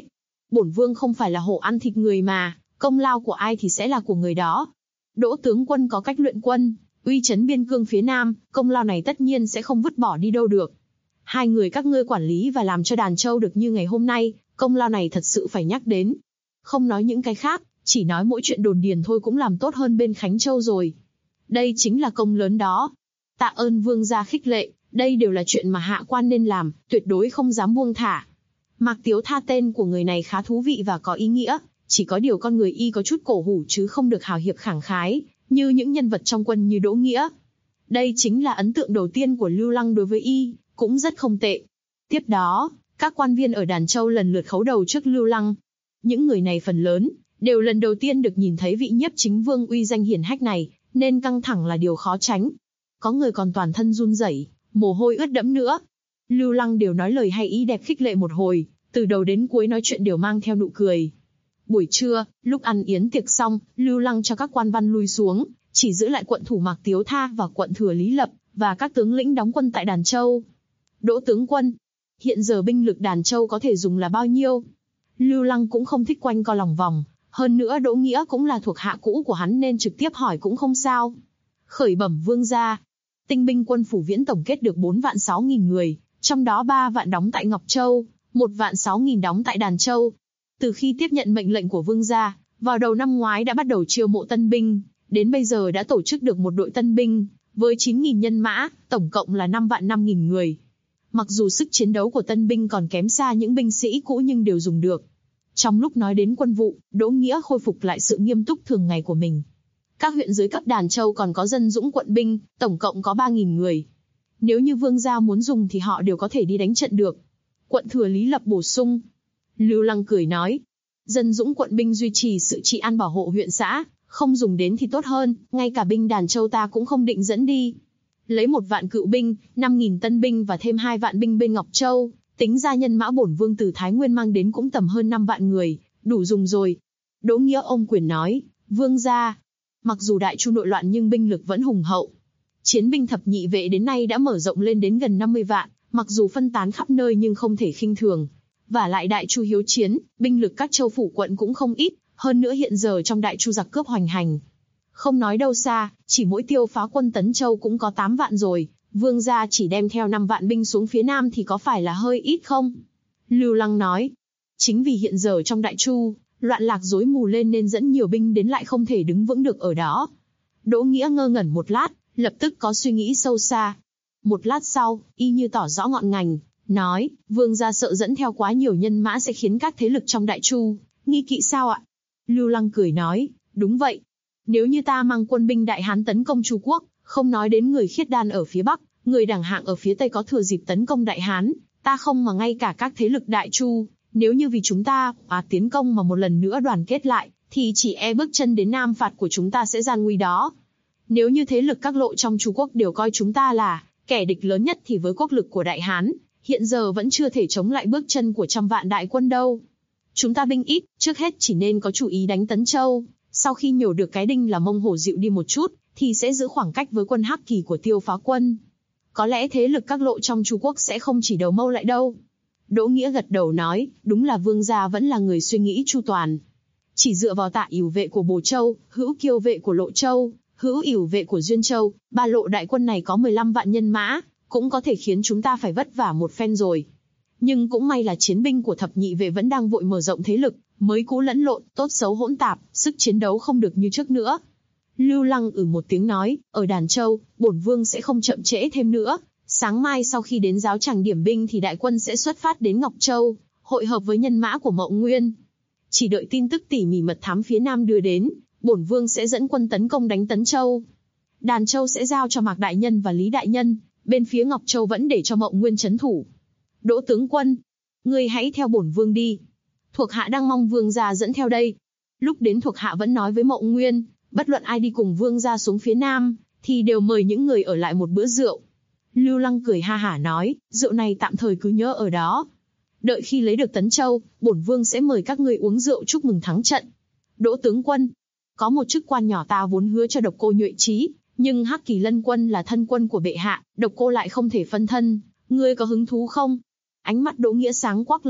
Bổn vương không phải là hổ ăn thịt người mà, công lao của ai thì sẽ là của người đó. Đỗ tướng quân có cách luyện quân, uy chấn biên cương phía Nam, công lao này tất nhiên sẽ không vứt bỏ đi đâu được. Hai người các ngươi quản lý và làm cho Đàn Châu được như ngày hôm nay, công lao này thật sự phải nhắc đến. Không nói những cái khác, chỉ nói mỗi chuyện đồn điền thôi cũng làm tốt hơn bên Khánh Châu rồi. Đây chính là công lớn đó. Tạ ơn vương gia khích lệ, đây đều là chuyện mà hạ quan nên làm, tuyệt đối không dám buông thả. Mạc Tiếu Tha tên của người này khá thú vị và có ý nghĩa, chỉ có điều con người y có chút cổ hủ chứ không được hào hiệp khẳng khái, như những nhân vật trong quân như Đỗ Nghĩa. Đây chính là ấn tượng đầu tiên của Lưu Lăng đối với y, cũng rất không tệ. Tiếp đó, các quan viên ở Đàn Châu lần lượt khấu đầu trước Lưu Lăng. Những người này phần lớn đều lần đầu tiên được nhìn thấy vị nhiếp chính vương uy danh hiển hách này, nên căng thẳng là điều khó tránh. Có người còn toàn thân run rẩy, mồ hôi ướt đẫm nữa. Lưu Lăng đều nói lời hay ý đẹp khích lệ một hồi, từ đầu đến cuối nói chuyện đều mang theo nụ cười. Buổi trưa, lúc ăn yến tiệc xong, Lưu Lăng cho các quan văn lui xuống, chỉ giữ lại quận thủ Mạc Tiếu Tha và quận thừa Lý Lập, và các tướng lĩnh đóng quân tại Đàn Châu. Đỗ tướng quân, hiện giờ binh lực Đàn Châu có thể dùng là bao nhiêu? Lưu Lăng cũng không thích quanh co lòng vòng, hơn nữa Đỗ Nghĩa cũng là thuộc hạ cũ của hắn nên trực tiếp hỏi cũng không sao. Khởi bẩm vương gia, tinh binh quân phủ Viễn tổng kết được 4.600.000 người, trong đó 3 vạn đóng tại Ngọc Châu, 1.600.000 đóng tại Đàn Châu. Từ khi tiếp nhận mệnh lệnh của vương gia, vào đầu năm ngoái đã bắt đầu chiêu mộ tân binh, đến bây giờ đã tổ chức được một đội tân binh, với 9.000 nhân mã, tổng cộng là 5.500.000 người. Mặc dù sức chiến đấu của tân binh còn kém xa những binh sĩ cũ nhưng đều dùng được. Trong lúc nói đến quân vụ, Đỗ Nghĩa khôi phục lại sự nghiêm túc thường ngày của mình. Các huyện dưới cấp Đàn Châu còn có dân dũng quận binh, tổng cộng có 3.000 người. Nếu như vương gia muốn dùng thì họ đều có thể đi đánh trận được. Quận thừa Lý Lập bổ sung. Lưu Lăng cười nói, dân dũng quận binh duy trì sự trị an bảo hộ huyện xã, không dùng đến thì tốt hơn, ngay cả binh Đàn Châu ta cũng không định dẫn đi. Lấy 1 vạn cựu binh, 5.000 tân binh và thêm 2 vạn binh bên Ngọc Châu, tính ra nhân mã bổn vương từ Thái Nguyên mang đến cũng tầm hơn 5 vạn người, đủ dùng rồi. Đỗ Nghĩa ôm quyền nói, vương gia, mặc dù Đại Chu nội loạn nhưng binh lực vẫn hùng hậu. Chiến binh thập nhị vệ đến nay đã mở rộng lên đến gần 50 vạn, mặc dù phân tán khắp nơi nhưng không thể khinh thường. Và lại Đại Chu hiếu chiến, binh lực các châu phủ quận cũng không ít, hơn nữa hiện giờ trong Đại Chu giặc cướp hoành hành. Không nói đâu xa, chỉ mỗi Tiêu Phá quân Tấn Châu cũng có 8 vạn rồi, vương gia chỉ đem theo 5 vạn binh xuống phía Nam thì có phải là hơi ít không? Lưu Lăng nói, chính vì hiện giờ trong Đại Chu, loạn lạc rối mù lên nên dẫn nhiều binh đến lại không thể đứng vững được ở đó. Đỗ Nghĩa ngơ ngẩn một lát, lập tức có suy nghĩ sâu xa. Một lát sau, y như tỏ rõ ngọn ngành, nói, vương gia sợ dẫn theo quá nhiều nhân mã sẽ khiến các thế lực trong Đại Chu nghi kỵ sao ạ? Lưu Lăng cười nói, đúng vậy. Nếu như ta mang quân binh Đại Hán tấn công Chu Quốc, không nói đến người Khiết Đan ở phía Bắc, người Đảng Hạng ở phía Tây có thừa dịp tấn công Đại Hán, ta không mà ngay cả các thế lực Đại Chu, nếu như vì chúng ta tiến công mà một lần nữa đoàn kết lại, thì chỉ e bước chân đến Nam phạt của chúng ta sẽ gian nguy đó. Nếu như thế lực các lộ trong Chu Quốc đều coi chúng ta là kẻ địch lớn nhất thì với quốc lực của Đại Hán, hiện giờ vẫn chưa thể chống lại bước chân của trăm vạn đại quân đâu. Chúng ta binh ít, trước hết chỉ nên có chủ ý đánh Tấn Châu, sau khi nhổ được cái đinh là mông hổ dịu đi một chút, thì sẽ giữ khoảng cách với quân Hắc Kỳ của Tiêu Phá quân. Có lẽ thế lực các lộ trong Chu Quốc sẽ không chỉ đầu mâu lại đâu. Đỗ Nghĩa gật đầu nói, đúng là vương gia vẫn là người suy nghĩ chu toàn. Chỉ dựa vào Tạ Ỷ vệ của Bồ Châu, Hữu Kiêu vệ của Lộ Châu, Hữu Ỷ vệ của Duyên Châu, 3 lộ đại quân này có 15 vạn nhân mã, cũng có thể khiến chúng ta phải vất vả một phen rồi. Nhưng cũng may là chiến binh của thập nhị vệ vẫn đang vội mở rộng thế lực, mới cũ lẫn lộn, tốt xấu hỗn tạp, sức chiến đấu không được như trước nữa. Lưu Lăng một tiếng nói, ở Đàn Châu, bổn vương sẽ không chậm trễ thêm nữa. Sáng mai sau khi đến giáo tràng điểm binh thì đại quân sẽ xuất phát đến Ngọc Châu, hội hợp với nhân mã của Mậu Nguyên. Chỉ đợi tin tức tỉ mỉ mật thám phía Nam đưa đến, bổn vương sẽ dẫn quân tấn công đánh Tấn Châu. Đàn Châu sẽ giao cho Mạc Đại Nhân và Lý Đại Nhân, bên phía Ngọc Châu vẫn để cho Mậu Nguyên trấn thủ. Đỗ tướng quân, ngươi hãy theo bổn vương đi. Thuộc hạ đang mong vương gia dẫn theo đây. Lúc đến thuộc hạ vẫn nói với Mậu Nguyên, bất luận ai đi cùng vương gia xuống phía Nam, thì đều mời những người ở lại một bữa rượu. Lưu Lăng cười ha hả nói, rượu này tạm thời cứ nhớ ở đó. Đợi khi lấy được Tấn Châu, bổn vương sẽ mời các ngươi uống rượu chúc mừng thắng trận. Đỗ tướng quân, có một chức quan nhỏ ta vốn hứa cho Độc Cô Nhuệ Trí, nhưng Hắc Kỳ Lân quân là thân quân của bệ hạ, Độc Cô lại không thể phân thân, ngươi có hứng thú không? Ánh mắt Đỗ Nghĩa sáng quắc lên,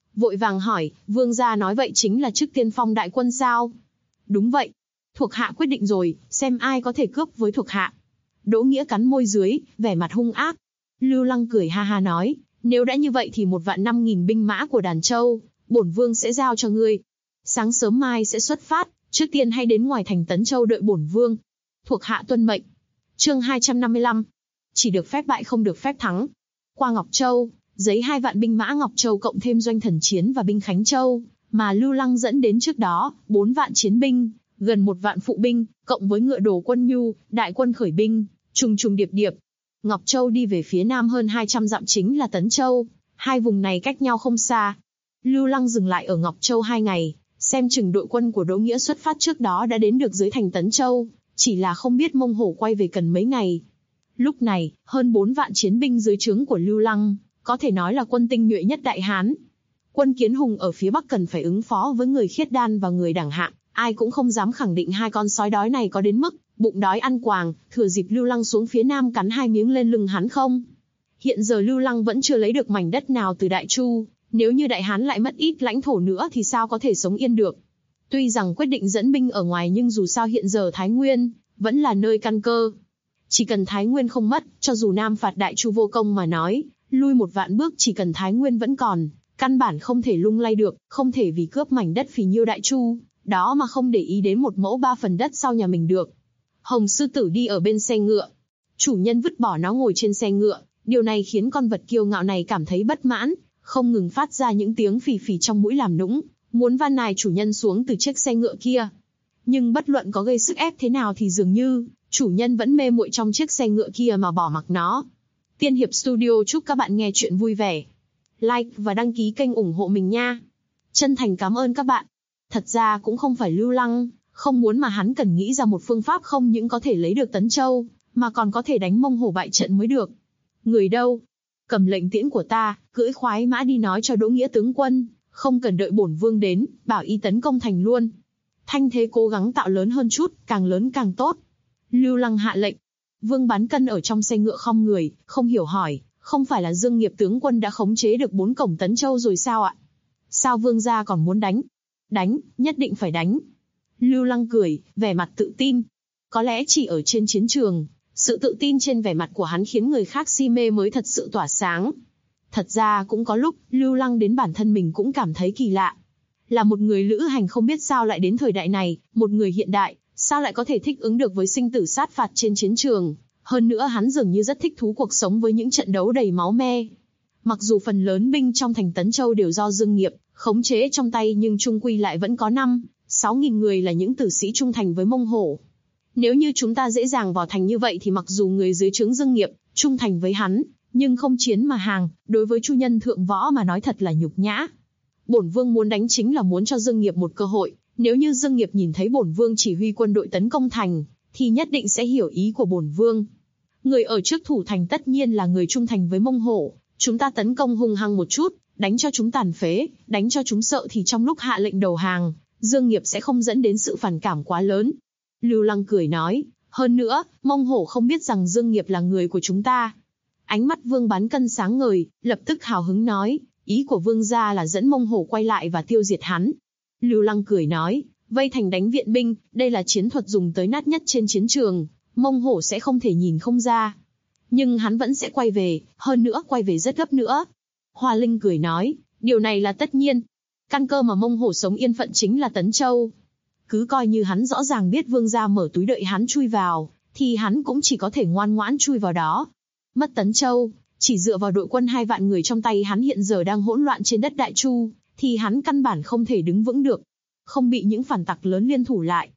vội vàng hỏi, vương gia nói vậy chính là trước tiên phong đại quân sao? Đúng vậy. Thuộc hạ quyết định rồi, xem ai có thể cướp với thuộc hạ. Đỗ Nghĩa cắn môi dưới, vẻ mặt hung ác. Lưu Lăng cười ha ha nói, nếu đã như vậy thì 1.500.000 binh mã của Đàn Châu, bổn vương sẽ giao cho ngươi. Sáng sớm mai sẽ xuất phát, trước tiên hãy đến ngoài thành Tấn Châu đợi bổn vương. Thuộc hạ tuân mệnh. Chương 255. Chỉ được phép bại không được phép thắng. Qua Ngọc Châu, giấy 2 vạn binh mã Ngọc Châu cộng thêm doanh Thần Chiến và binh Khánh Châu, mà Lưu Lăng dẫn đến trước đó, 4 vạn chiến binh, gần 1 vạn phụ binh, cộng với ngựa đồ quân nhu, đại quân khởi binh, trùng trùng điệp điệp. Ngọc Châu đi về phía nam hơn 200 dặm chính là Tấn Châu, hai vùng này cách nhau không xa. Lưu Lăng dừng lại ở Ngọc Châu 2 ngày, xem chừng đội quân của Đỗ Nghĩa xuất phát trước đó đã đến được dưới thành Tấn Châu, chỉ là không biết Mông Hổ quay về cần mấy ngày. Lúc này, hơn 4 vạn chiến binh dưới trướng của Lưu Lăng, có thể nói là quân tinh nhuệ nhất Đại Hán. Quân Kiến Hùng ở phía Bắc cần phải ứng phó với người Khiết Đan và người Đẳng Hạng, ai cũng không dám khẳng định hai con sói đói này có đến mức bụng đói ăn quàng, thừa dịp Lưu Lăng xuống phía nam cắn 2 miếng lên lưng hắn không. Hiện giờ Lưu Lăng vẫn chưa lấy được mảnh đất nào từ Đại Chu, nếu như Đại Hán lại mất ít lãnh thổ nữa thì sao có thể sống yên được. Tuy rằng quyết định dẫn binh ở ngoài nhưng dù sao hiện giờ Thái Nguyên vẫn là nơi căn cơ. Chỉ cần Thái Nguyên không mất, cho dù Nam phạt Đại Chu vô công mà nói, lui 1 vạn bước chỉ cần Thái Nguyên vẫn còn, căn bản không thể lung lay được, không thể vì cướp mảnh đất phì nhiêu Đại Chu, đó mà không để ý đến 1 mẫu 3 phần đất sau nhà mình được. Hồng Sư Tử đi ở bên xe ngựa. Chủ nhân vứt bỏ nó ngồi trên xe ngựa, điều này khiến con vật kiêu ngạo này cảm thấy bất mãn, không ngừng phát ra những tiếng phì phì trong mũi làm nũng, muốn van nài chủ nhân xuống từ chiếc xe ngựa kia. Nhưng bất luận có gây sức ép thế nào thì dường như, chủ nhân vẫn mê muội trong chiếc xe ngựa kia mà bỏ mặc nó. Tiên Hiệp Studio chúc các bạn nghe chuyện vui vẻ. Like và đăng ký kênh ủng hộ mình nha. Chân thành cảm ơn các bạn. Thật ra cũng không phải Lưu Lăng không muốn mà hắn cần nghĩ ra một phương pháp không những có thể lấy được Tấn Châu, mà còn có thể đánh Mông Hổ bại trận mới được. Người đâu? Cầm lệnh tiễn của ta, cưỡi khoái mã đi nói cho Đỗ Nghĩa tướng quân, không cần đợi bổn vương đến, bảo y tấn công thành luôn. Thanh thế cố gắng tạo lớn hơn chút, càng lớn càng tốt. Lưu Lăng hạ lệnh. Vương Bán Cân ở trong xe ngựa khom người, không hiểu hỏi, không phải là Dương Nghiệp tướng quân đã khống chế được 4 cổng Tấn Châu rồi sao ạ? Sao vương gia còn muốn đánh? Đánh, nhất định phải đánh. Lưu Lăng cười, vẻ mặt tự tin. Có lẽ chỉ ở trên chiến trường, sự tự tin trên vẻ mặt của hắn khiến người khác si mê mới thật sự tỏa sáng. Thật ra cũng có lúc, Lưu Lăng đến bản thân mình cũng cảm thấy kỳ lạ. Là một người lữ hành không biết sao lại đến thời đại này, một người hiện đại, sao lại có thể thích ứng được với sinh tử sát phạt trên chiến trường. Hơn nữa hắn dường như rất thích thú cuộc sống với những trận đấu đầy máu me. Mặc dù phần lớn binh trong thành Tấn Châu đều do Dương Nghiệp khống chế trong tay nhưng chung quy lại vẫn có 5-6.000 người là những tử sĩ trung thành với Mông Hổ. Nếu như chúng ta dễ dàng vào thành như vậy thì mặc dù người dưới trướng Dương Nghiệp trung thành với hắn, nhưng không chiến mà hàng, đối với chu nhân thượng võ mà nói thật là nhục nhã. Bổn vương muốn đánh chính là muốn cho Dương Nghiệp một cơ hội, nếu như Dương Nghiệp nhìn thấy bổn vương chỉ huy quân đội tấn công thành, thì nhất định sẽ hiểu ý của bổn vương. Người ở trước thủ thành tất nhiên là người trung thành với Mông Hổ, chúng ta tấn công hung hăng một chút, đánh cho chúng tàn phế, đánh cho chúng sợ thì trong lúc hạ lệnh đầu hàng, Dương Nghiệp sẽ không dẫn đến sự phản cảm quá lớn. Lưu Lăng cười nói, hơn nữa, Mông Hổ không biết rằng Dương Nghiệp là người của chúng ta. Ánh mắt Vương Bán Cân sáng ngời, lập tức hào hứng nói, ý của vương gia là dẫn Mông Hổ quay lại và tiêu diệt hắn. Lưu Lăng cười nói, vây thành đánh viện binh, đây là chiến thuật dùng tới nát nhất trên chiến trường, Mông Hổ sẽ không thể nhìn không ra. Nhưng hắn vẫn sẽ quay về, hơn nữa quay về rất gấp nữa. Hoa Linh cười nói, điều này là tất nhiên. Căn cơ mà Mông Hổ sống yên phận chính là Tấn Châu. Cứ coi như hắn rõ ràng biết vương gia mở túi đợi hắn chui vào, thì hắn cũng chỉ có thể ngoan ngoãn chui vào đó. Mất Tấn Châu, chỉ dựa vào đội quân 2 vạn người trong tay hắn hiện giờ đang hỗn loạn trên đất Đại Chu, thì hắn căn bản không thể đứng vững được. Không bị những phản tặc lớn liên thủ lại.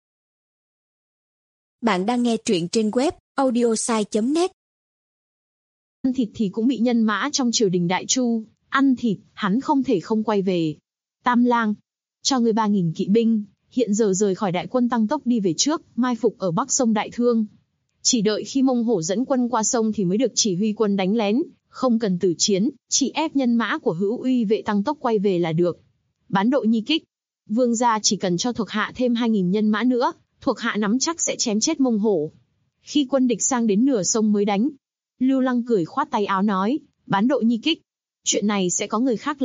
Bạn đang nghe truyện trên web audiosai.net. Ăn thịt thì cũng bị nhân mã trong triều đình Đại Chu, ăn thịt, hắn không thể không quay về. Tam Lang, cho người 3.000 kỵ binh, hiện giờ rời khỏi đại quân tăng tốc đi về trước, mai phục ở bắc sông Đại Thương. Chỉ đợi khi Mông Hổ dẫn quân qua sông thì mới được chỉ huy quân đánh lén, không cần tử chiến, chỉ ép nhân mã của Hữu Uy vệ tăng tốc quay về là được. Bán Độ Nhi kích, vương gia chỉ cần cho thuộc hạ thêm 2.000 nhân mã nữa, thuộc hạ nắm chắc sẽ chém chết Mông Hổ. Khi quân địch sang đến nửa sông mới đánh. Lưu Lăng cười khoát tay áo nói, Bán Độ Nhi kích, chuyện này sẽ có người khác làm,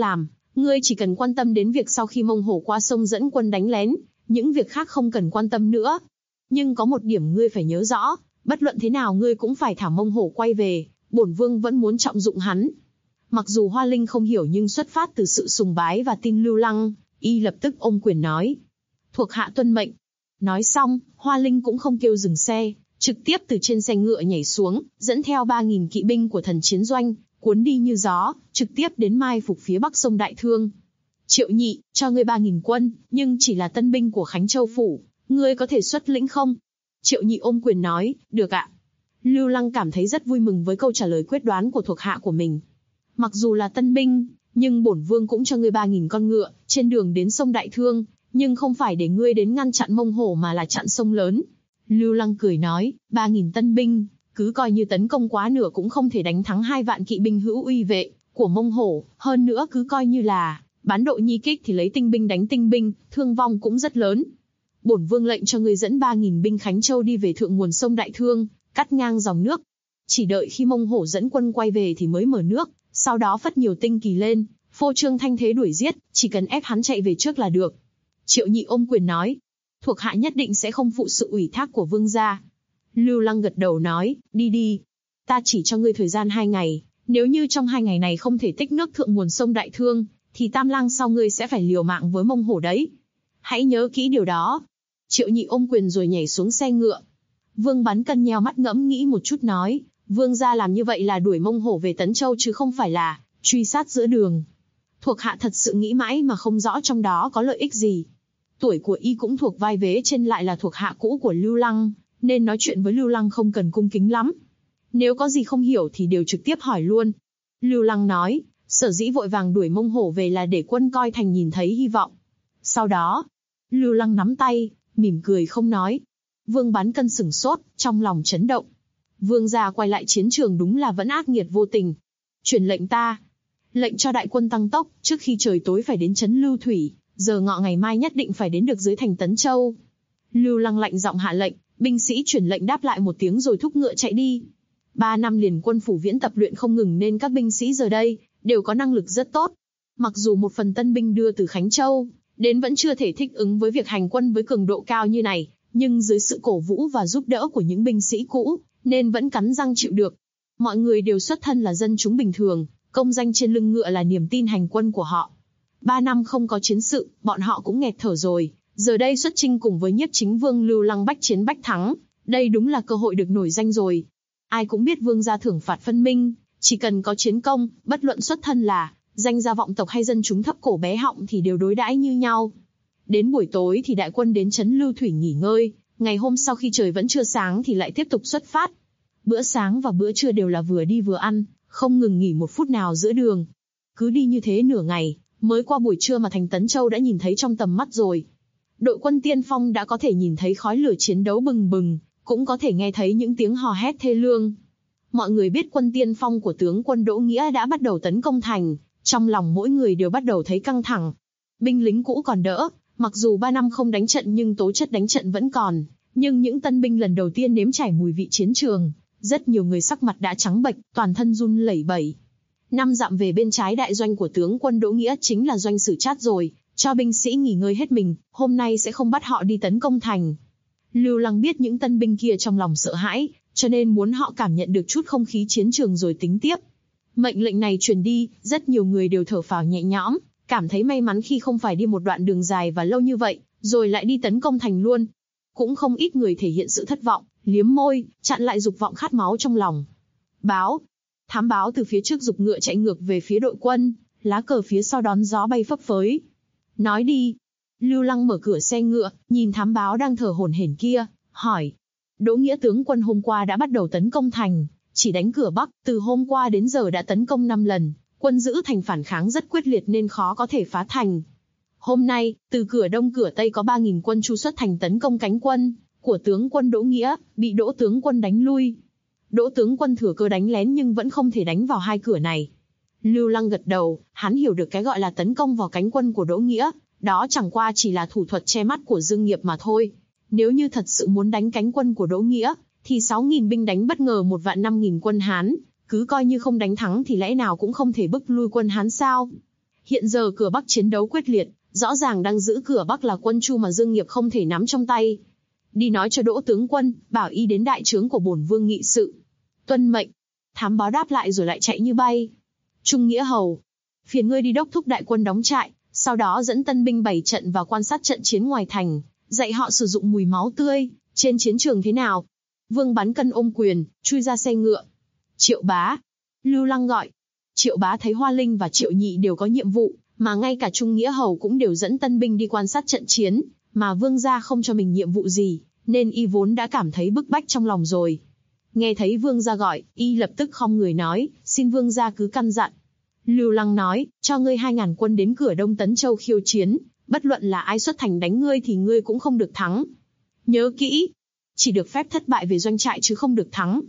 Ngươi chỉ cần quan tâm đến việc sau khi Mông Hổ qua sông dẫn quân đánh lén, những việc khác không cần quan tâm nữa. Nhưng có một điểm ngươi phải nhớ rõ, bất luận thế nào ngươi cũng phải thả Mông Hổ quay về, bổn vương vẫn muốn trọng dụng hắn. Mặc dù Hoa Linh không hiểu nhưng xuất phát từ sự sùng bái và tin Lưu Lăng, y lập tức ôm quyền nói. Thuộc hạ tuân mệnh. Nói xong, Hoa Linh cũng không kêu dừng xe, trực tiếp từ trên xe ngựa nhảy xuống, dẫn theo 3.000 kỵ binh của thần chiến doanh, cuốn đi như gió, trực tiếp đến mai phục phía bắc sông Đại Thương. Triệu Nhị, cho ngươi 3.000 quân, nhưng chỉ là tân binh của Khánh Châu phủ, ngươi có thể xuất lĩnh không? Triệu Nhị ôm quyền nói, được ạ. Lưu Lăng cảm thấy rất vui mừng với câu trả lời quyết đoán của thuộc hạ của mình. Mặc dù là tân binh, nhưng bổn vương cũng cho ngươi 3.000 con ngựa, trên đường đến sông Đại Thương, nhưng không phải để ngươi đến ngăn chặn Mông Hổ mà là chặn sông lớn. Lưu Lăng cười nói, 3.000 tân binh, cứ coi như tấn công quá nửa cũng không thể đánh thắng 2 vạn kỵ binh hữu uy vệ của Mông Hổ, hơn nữa cứ coi như là bán độ nhi kích thì lấy tinh binh đánh tinh binh, thương vong cũng rất lớn. Bổn vương lệnh cho ngươi dẫn 3.000 binh Khánh Châu đi về thượng nguồn sông Đại Thương, cắt ngang dòng nước. Chỉ đợi khi Mông Hổ dẫn quân quay về thì mới mở nước, sau đó phất nhiều tinh kỳ lên, phô trương thanh thế đuổi giết, chỉ cần ép hắn chạy về trước là được. Triệu Nhị ôm quyền nói, thuộc hạ nhất định sẽ không phụ sự ủy thác của vương gia. Lưu Lăng gật đầu nói, đi đi. Ta chỉ cho ngươi thời gian 2 ngày, nếu như trong 2 ngày này không thể tích nước thượng nguồn sông Đại Thương, thì Tam Lang sau ngươi sẽ phải liều mạng với Mông Hổ đấy. Hãy nhớ kỹ điều đó. Triệu Nhị ôm quyền rồi nhảy xuống xe ngựa. Vương Bán Cân nheo mắt ngẫm nghĩ một chút nói, vương gia làm như vậy là đuổi Mông Hổ về Tấn Châu chứ không phải là truy sát giữa đường. Thuộc hạ thật sự nghĩ mãi mà không rõ trong đó có lợi ích gì. Tuổi của y cũng thuộc vai vế trên lại là thuộc hạ cũ của Lưu Lăng, nên nói chuyện với Lưu Lăng không cần cung kính lắm. Nếu có gì không hiểu thì đều trực tiếp hỏi luôn. Lưu Lăng nói, sở dĩ vội vàng đuổi Mông Hổ về là để quân coi thành nhìn thấy hy vọng. Sau đó, Lưu Lăng nắm tay, mỉm cười không nói. Vương Bán Cân sửng sốt, trong lòng chấn động. Vương gia quay lại chiến trường đúng là vẫn ác nghiệt vô tình. Truyền lệnh ta, lệnh cho đại quân tăng tốc, trước khi trời tối phải đến trấn Lưu Thủy, giờ ngọ ngày mai nhất định phải đến được dưới thành Tấn Châu. Lưu Lăng lạnh giọng hạ lệnh, binh sĩ truyền lệnh đáp lại một tiếng rồi thúc ngựa chạy đi. 3 năm liền quân phủ viễn tập luyện không ngừng nên các binh sĩ giờ đây đều có năng lực rất tốt. Mặc dù một phần tân binh đưa từ Khánh Châu đến vẫn chưa thể thích ứng với việc hành quân với cường độ cao như này, nhưng dưới sự cổ vũ và giúp đỡ của những binh sĩ cũ, nên vẫn cắn răng chịu được. Mọi người đều xuất thân là dân chúng bình thường, công danh trên lưng ngựa là niềm tin hành quân của họ. 3 năm không có chiến sự, bọn họ cũng nghẹt thở rồi, giờ đây xuất chinh cùng với Nhiếp Chính Vương Lưu Lăng bách chiến bách thắng, đây đúng là cơ hội được nổi danh rồi. Ai cũng biết vương gia thưởng phạt phân minh, chỉ cần có chiến công, bất luận xuất thân là danh gia vọng tộc hay dân chúng thấp cổ bé họng thì đều đối đãi như nhau. Đến buổi tối thì đại quân đến trấn Lưu Thủy nghỉ ngơi, ngày hôm sau khi trời vẫn chưa sáng thì lại tiếp tục xuất phát. Bữa sáng và bữa trưa đều là vừa đi vừa ăn, không ngừng nghỉ một phút nào giữa đường. Cứ đi như thế nửa ngày, mới qua buổi trưa mà thành Tấn Châu đã nhìn thấy trong tầm mắt rồi. Đội quân tiên phong đã có thể nhìn thấy khói lửa chiến đấu bừng bừng, cũng có thể nghe thấy những tiếng hò hét thê lương. Mọi người biết quân tiên phong của tướng quân Đỗ Nghĩa đã bắt đầu tấn công thành, trong lòng mỗi người đều bắt đầu thấy căng thẳng. Binh lính cũ còn đỡ, mặc dù 3 năm không đánh trận nhưng tố chất đánh trận vẫn còn, nhưng những tân binh lần đầu tiên nếm trải mùi vị chiến trường, rất nhiều người sắc mặt đã trắng bệch, toàn thân run lẩy bẩy. 5 dặm về bên trái đại doanh của tướng quân Đỗ Nghĩa chính là doanh Sử Trát rồi, cho binh sĩ nghỉ ngơi hết mình, hôm nay sẽ không bắt họ đi tấn công thành. Lưu Lăng biết những tân binh kia trong lòng sợ hãi, cho nên muốn họ cảm nhận được chút không khí chiến trường rồi tính tiếp. Mệnh lệnh này truyền đi, rất nhiều người đều thở phào nhẹ nhõm, cảm thấy may mắn khi không phải đi một đoạn đường dài và lâu như vậy, rồi lại đi tấn công thành luôn. Cũng không ít người thể hiện sự thất vọng, liếm môi, chặn lại dục vọng khát máu trong lòng. Báo, thám báo từ phía trước giục ngựa chạy ngược về phía đội quân, lá cờ phía sau đón gió bay phấp phới. Nói đi. Lưu Lăng mở cửa xe ngựa, nhìn thám báo đang thở hổn hển kia, hỏi. Đỗ Nghĩa tướng quân hôm qua đã bắt đầu tấn công thành, chỉ đánh cửa Bắc, từ hôm qua đến giờ đã tấn công 5 lần, quân giữ thành phản kháng rất quyết liệt nên khó có thể phá thành. Hôm nay, từ cửa Đông cửa Tây có 3.000 quân chu xuất thành tấn công cánh quân của tướng quân Đỗ Nghĩa, bị Đỗ tướng quân đánh lui. Đỗ tướng quân thừa cơ đánh lén nhưng vẫn không thể đánh vào 2 cửa này. Lưu Lăng gật đầu, hắn hiểu được cái gọi là tấn công vào cánh quân của Đỗ Nghĩa, đó chẳng qua chỉ là thủ thuật che mắt của Dương Nghiệp mà thôi. Nếu như thật sự muốn đánh cánh quân của Đỗ Nghĩa, thì 6.000 binh đánh bất ngờ 1.500.000 quân Hán, cứ coi như không đánh thắng thì lẽ nào cũng không thể bức lui quân Hán sao? Hiện giờ cửa Bắc chiến đấu quyết liệt, rõ ràng đang giữ cửa Bắc là quân Chu mà Dương Nghiệp không thể nắm trong tay. Đi nói cho Đỗ tướng quân, bảo y đến đại trướng của bổn vương nghị sự. Tuân mệnh. Thám báo đáp lại rồi lại chạy như bay. Trung Nghĩa Hầu, phiền ngươi đi đốc thúc đại quân đóng trại, sau đó dẫn tân binh bày trận và quan sát trận chiến ngoài thành, dạy họ sử dụng mùi máu tươi, trên chiến trường thế nào. Vương Bán Cân ôm quyền, chui ra xe ngựa. Triệu Bá. Lưu Lăng gọi. Triệu Bá thấy Hoa Linh và Triệu Nhị đều có nhiệm vụ, mà ngay cả Trung Nghĩa Hầu cũng đều dẫn tân binh đi quan sát trận chiến, mà vương gia không cho mình nhiệm vụ gì, nên y vốn đã cảm thấy bức bách trong lòng rồi. Nghe thấy vương gia gọi, y lập tức khom người nói, xin vương gia cứ căn dặn. Lưu Lăng nói, cho ngươi 2.000 quân đến cửa Đông Tấn Châu khiêu chiến, bất luận là ai xuất thành đánh ngươi thì ngươi cũng không được thắng. Nhớ kỹ, chỉ được phép thất bại về doanh trại chứ không được thắng.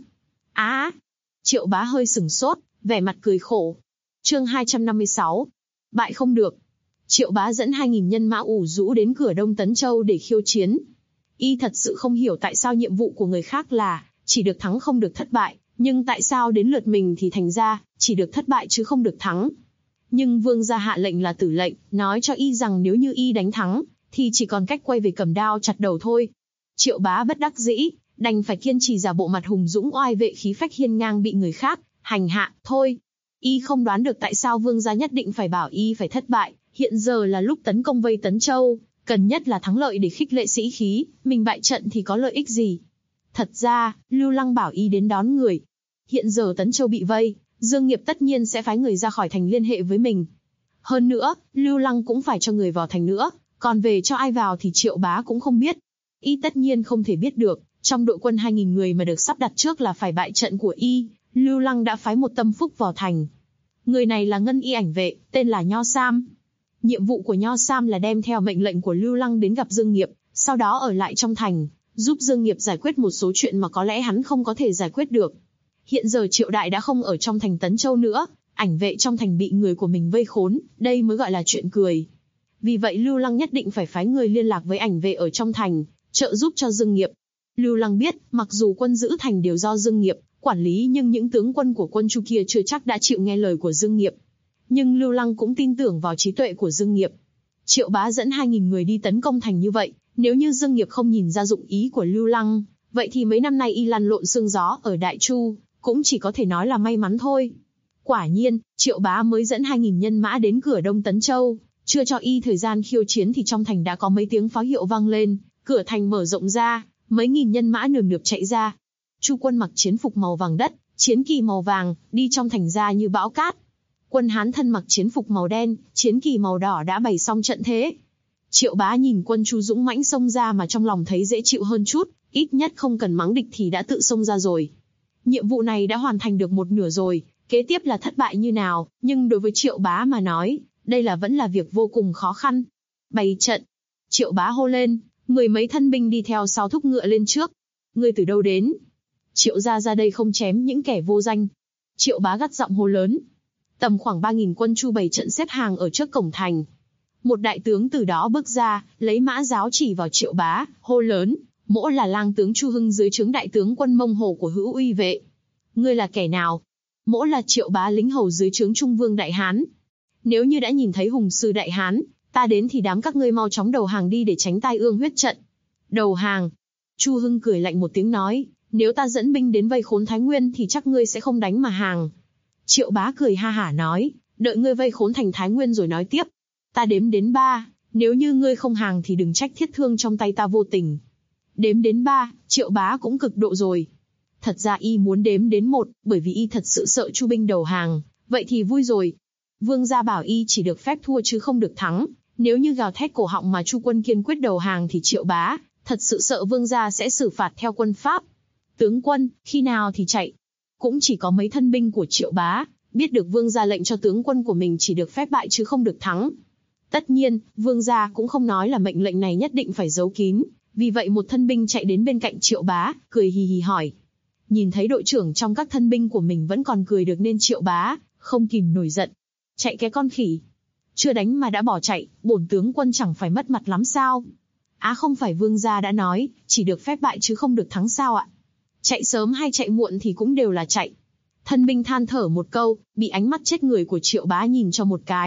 Triệu Bá hơi sừng sốt, vẻ mặt cười khổ. Chương 256. Bại không được. Triệu Bá dẫn 2.000 nhân mã ủ rũ đến cửa Đông Tấn Châu để khiêu chiến. Y thật sự không hiểu tại sao nhiệm vụ của người khác là chỉ được thắng không được thất bại, nhưng tại sao đến lượt mình thì thành ra chỉ được thất bại chứ không được thắng. Nhưng vương gia hạ lệnh là tử lệnh, nói cho y rằng nếu như y đánh thắng, thì chỉ còn cách quay về cầm đao chặt đầu thôi. Triệu Bá bất đắc dĩ, đành phải kiên trì giả bộ mặt hùng dũng oai vệ khí phách hiên ngang bị người khác hành hạ thôi. Y không đoán được tại sao vương gia nhất định phải bảo y phải thất bại. Hiện giờ là lúc tấn công vây Tấn Châu, cần nhất là thắng lợi để khích lệ sĩ khí, mình bại trận thì có lợi ích gì. Thật ra, Lưu Lăng bảo y đến đón người. Hiện giờ Tấn Châu bị vây, Dương Nghiệp tất nhiên sẽ phái người ra khỏi thành liên hệ với mình. Hơn nữa, Lưu Lăng cũng phải cho người vào thành nữa, còn về cho ai vào thì Triệu Bá cũng không biết. Y tất nhiên không thể biết được, trong đội quân 2.000 người mà được sắp đặt trước là phải bại trận của y, Lưu Lăng đã phái một tâm phúc vào thành. Người này là ngân y ảnh vệ, tên là Nho Sam. Nhiệm vụ của Nho Sam là đem theo mệnh lệnh của Lưu Lăng đến gặp Dương Nghiệp, sau đó ở lại trong thành, giúp Dương Nghiệp giải quyết một số chuyện mà có lẽ hắn không có thể giải quyết được. Hiện giờ Triệu Đại đã không ở trong thành Tấn Châu nữa, ảnh vệ trong thành bị người của mình vây khốn, đây mới gọi là chuyện cười. Vì vậy Lưu Lăng nhất định phải phái người liên lạc với ảnh vệ ở trong thành, trợ giúp cho Dương Nghiệp. Lưu Lăng biết, mặc dù quân giữ thành đều do Dương Nghiệp quản lý nhưng những tướng quân của quân Chu kia chưa chắc đã chịu nghe lời của Dương Nghiệp. Nhưng Lưu Lăng cũng tin tưởng vào trí tuệ của Dương Nghiệp. Triệu Bá dẫn 2.000 người đi tấn công thành như vậy, nếu như Dương Nghiệp không nhìn ra dụng ý của Lưu Lăng, vậy thì mấy năm nay y lăn lộn sương gió ở Đại Chu, cũng chỉ có thể nói là may mắn thôi. Quả nhiên, Triệu Bá mới dẫn 2.000 nhân mã đến cửa Đông Tấn Châu, chưa cho y thời gian khiêu chiến thì trong thành đã có mấy tiếng pháo hiệu vang lên, cửa thành mở rộng ra, mấy nghìn nhân mã nườm nượp chạy ra. Chu quân mặc chiến phục màu vàng đất, chiến kỳ màu vàng, đi trong thành ra như bão cát. Quân Hán thân mặc chiến phục màu đen, chiến kỳ màu đỏ đã bày xong trận thế. Triệu Bá nhìn quân Chu dũng mãnh xông ra mà trong lòng thấy dễ chịu hơn chút, ít nhất không cần mắng địch thì đã tự xông ra rồi. Nhiệm vụ này đã hoàn thành được một nửa rồi, kế tiếp là thất bại như nào, nhưng đối với Triệu Bá mà nói, đây vẫn là việc vô cùng khó khăn. Bày trận. Triệu Bá hô lên, mười mấy thân binh đi theo sau thúc ngựa lên trước. Ngươi từ đâu đến? Triệu gia ra đây không chém những kẻ vô danh. Triệu Bá gắt giọng hô lớn. Tầm khoảng 3.000 quân Chu bày trận xếp hàng ở trước cổng thành. Một đại tướng từ đó bước ra, lấy mã giáo chỉ vào Triệu Bá, hô lớn, mỗ là lang tướng Chu Hưng dưới trướng đại tướng quân Mông Hồ của Hữu Uy vệ. Ngươi là kẻ nào? Mỗ là Triệu Bá lính hầu dưới trướng Trung Vương Đại Hán. Nếu như đã nhìn thấy hùng sư Đại Hán, ta đến thì đám các ngươi mau chóng đầu hàng đi để tránh tai ương huyết trận. Đầu hàng. Chu Hưng cười lạnh một tiếng nói, nếu ta dẫn binh đến vây khốn Thái Nguyên thì chắc ngươi sẽ không đánh mà hàng. Triệu Bá cười ha hả nói, đợi ngươi vây khốn thành Thái Nguyên rồi nói tiếp. Ta đếm đến 3, nếu như ngươi không hàng thì đừng trách thiết thương trong tay ta vô tình. Đếm đến 3, Triệu Bá cũng cực độ rồi. Thật ra y muốn đếm đến 1, bởi vì y thật sự sợ Chu binh đầu hàng, vậy thì vui rồi. Vương gia bảo y chỉ được phép thua chứ không được thắng, nếu như gào thét cổ họng mà Chu quân kiên quyết đầu hàng thì Triệu Bá thật sự sợ vương gia sẽ xử phạt theo quân pháp. Tướng quân, khi nào thì chạy? Cũng chỉ có mấy thân binh của Triệu Bá biết được vương gia lệnh cho tướng quân của mình chỉ được phép bại chứ không được thắng. Tất nhiên, vương gia cũng không nói là mệnh lệnh này nhất định phải giấu kín, vì vậy một thân binh chạy đến bên cạnh Triệu Bá, cười hì hì hỏi. Nhìn thấy đội trưởng trong các thân binh của mình vẫn còn cười được nên Triệu Bá không kìm nổi giận. Chạy cái con khỉ. Chưa đánh mà đã bỏ chạy, bổn tướng quân chẳng phải mất mặt lắm sao? Không phải vương gia đã nói, chỉ được phép bại chứ không được thắng sao ạ? Chạy sớm hay chạy muộn thì cũng đều là chạy. Thân binh than thở một câu, bị ánh mắt chết người của Triệu Bá nhìn cho một cái,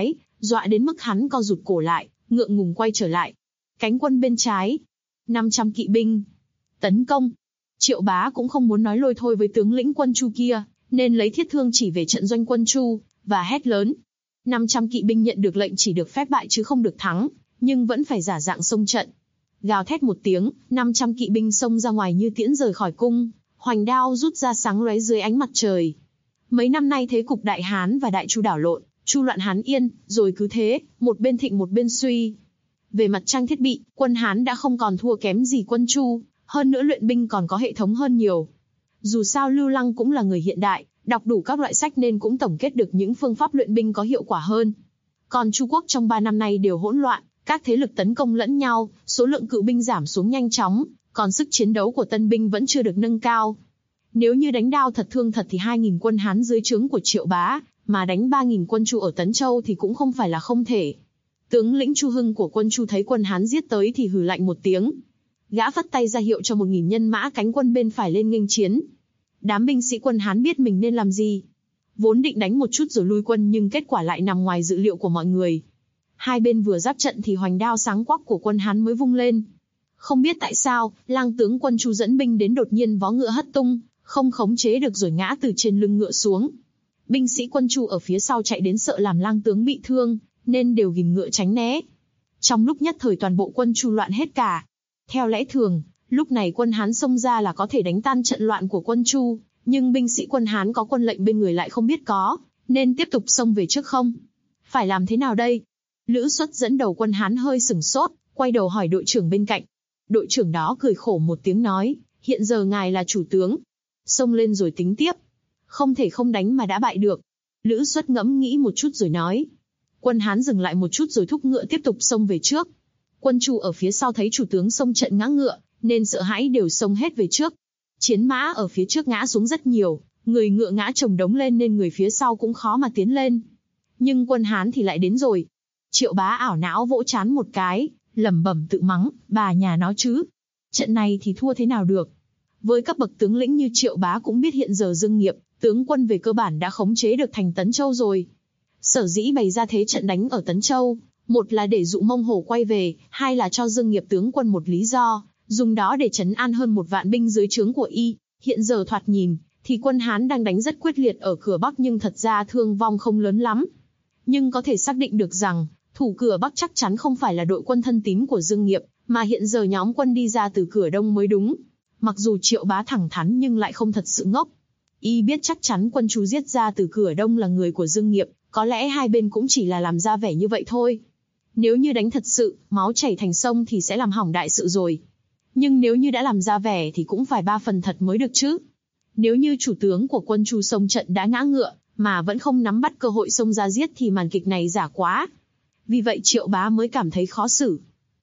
dọa đến mức hắn co rụt cổ lại, ngượng ngùng quay trở lại. Cánh quân bên trái, 500 kỵ binh, tấn công. Triệu Bá cũng không muốn nói lôi thôi với tướng lĩnh quân Chu kia, nên lấy thiết thương chỉ về trận doanh quân Chu, và hét lớn. 500 kỵ binh nhận được lệnh chỉ được phép bại chứ không được thắng, nhưng vẫn phải giả dạng xông trận. Gào thét một tiếng, 500 kỵ binh xông ra ngoài như tiễn rời khỏi cung, hoành đao rút ra sáng lóe dưới ánh mặt trời. Mấy năm nay thế cục Đại Hán và Đại Chu đảo lộn, Chu loạn Hán yên, rồi cứ thế, một bên thịnh một bên suy. Về mặt trang thiết bị, quân Hán đã không còn thua kém gì quân Chu, hơn nữa luyện binh còn có hệ thống hơn nhiều. Dù sao Lưu Lăng cũng là người hiện đại, đọc đủ các loại sách nên cũng tổng kết được những phương pháp luyện binh có hiệu quả hơn. Còn Chu quốc trong 3 năm nay đều hỗn loạn, các thế lực tấn công lẫn nhau, số lượng cựu binh giảm xuống nhanh chóng, còn sức chiến đấu của tân binh vẫn chưa được nâng cao. Nếu như đánh đao thật thương thật thì 2.000 quân Hán dưới trướng của Triệu Bá, mà đánh 3.000 quân Chu ở Tấn Châu thì cũng không phải là không thể. Tướng lĩnh Chu Hưng của quân Chu thấy quân Hán giết tới thì hừ lạnh một tiếng. Gã phất tay ra hiệu cho 1.000 nhân mã cánh quân bên phải lên nghênh chiến. Đám binh sĩ quân Hán biết mình nên làm gì. Vốn định đánh một chút rồi lui quân nhưng kết quả lại nằm ngoài dự liệu của mọi người. Hai bên vừa giáp trận thì hoành đao sáng quắc của quân Hán mới vung lên. Không biết tại sao, lang tướng quân Chu dẫn binh đến đột nhiên vó ngựa hất tung, không khống chế được rồi ngã từ trên lưng ngựa xuống. Binh sĩ quân Chu ở phía sau chạy đến sợ làm lang tướng bị thương, nên đều ghìm ngựa tránh né. Trong lúc nhất thời toàn bộ quân Chu loạn hết cả. Theo lẽ thường, lúc này quân Hán xông ra là có thể đánh tan trận loạn của quân Chu, nhưng binh sĩ quân Hán có quân lệnh bên người lại không biết có, nên tiếp tục xông về trước không. Phải làm thế nào đây? Lữ Xuất dẫn đầu quân Hán hơi sửng sốt, quay đầu hỏi đội trưởng bên cạnh. Đội trưởng đó cười khổ một tiếng nói, hiện giờ ngài là chủ tướng. Xông lên rồi tính tiếp. Không thể không đánh mà đã bại được. Lữ Xuất ngẫm nghĩ một chút rồi nói. Quân Hán dừng lại một chút rồi thúc ngựa tiếp tục xông về trước. Quân Chu ở phía sau thấy chủ tướng xông trận ngã ngựa, nên sợ hãi đều xông hết về trước. Chiến mã ở phía trước ngã xuống rất nhiều, người ngựa ngã chồng đống lên nên người phía sau cũng khó mà tiến lên. Nhưng quân Hán thì lại đến rồi. Triệu Bá ảo não vỗ trán một cái, lẩm bẩm tự mắng, bà nhà nó chứ. Trận này thì thua thế nào được. Với cấp bậc tướng lĩnh như Triệu Bá cũng biết hiện giờ Dương Nghiệp, tướng quân về cơ bản đã khống chế được thành Tấn Châu rồi. Sở dĩ bày ra thế trận đánh ở Tấn Châu, một là để dụ Mông Hổ quay về, hai là cho Dương Nghiệp tướng quân một lý do, dùng đó để trấn an hơn 1 vạn binh dưới trướng của y. Hiện giờ thoạt nhìn, thì quân Hán đang đánh rất quyết liệt ở cửa Bắc nhưng thật ra thương vong không lớn lắm. Nhưng có thể xác định được rằng, thủ cửa Bắc chắc chắn không phải là đội quân thân tín của Dương Nghiệp, mà hiện giờ nhóm quân đi ra từ cửa Đông mới đúng. Mặc dù Triệu Bá thẳng thắn nhưng lại không thật sự ngốc. Y biết chắc chắn quân Chu giết ra từ cửa Đông là người của Dương Nghiệp, có lẽ hai bên cũng chỉ là làm ra vẻ như vậy thôi. Nếu như đánh thật sự, máu chảy thành sông thì sẽ làm hỏng đại sự rồi. Nhưng nếu như đã làm ra vẻ thì cũng phải 3 phần thật mới được chứ. Nếu như chủ tướng của quân Chu xông trận đã ngã ngựa, mà vẫn không nắm bắt cơ hội xông ra giết thì màn kịch này giả quá. Vì vậy Triệu Bá mới cảm thấy khó xử.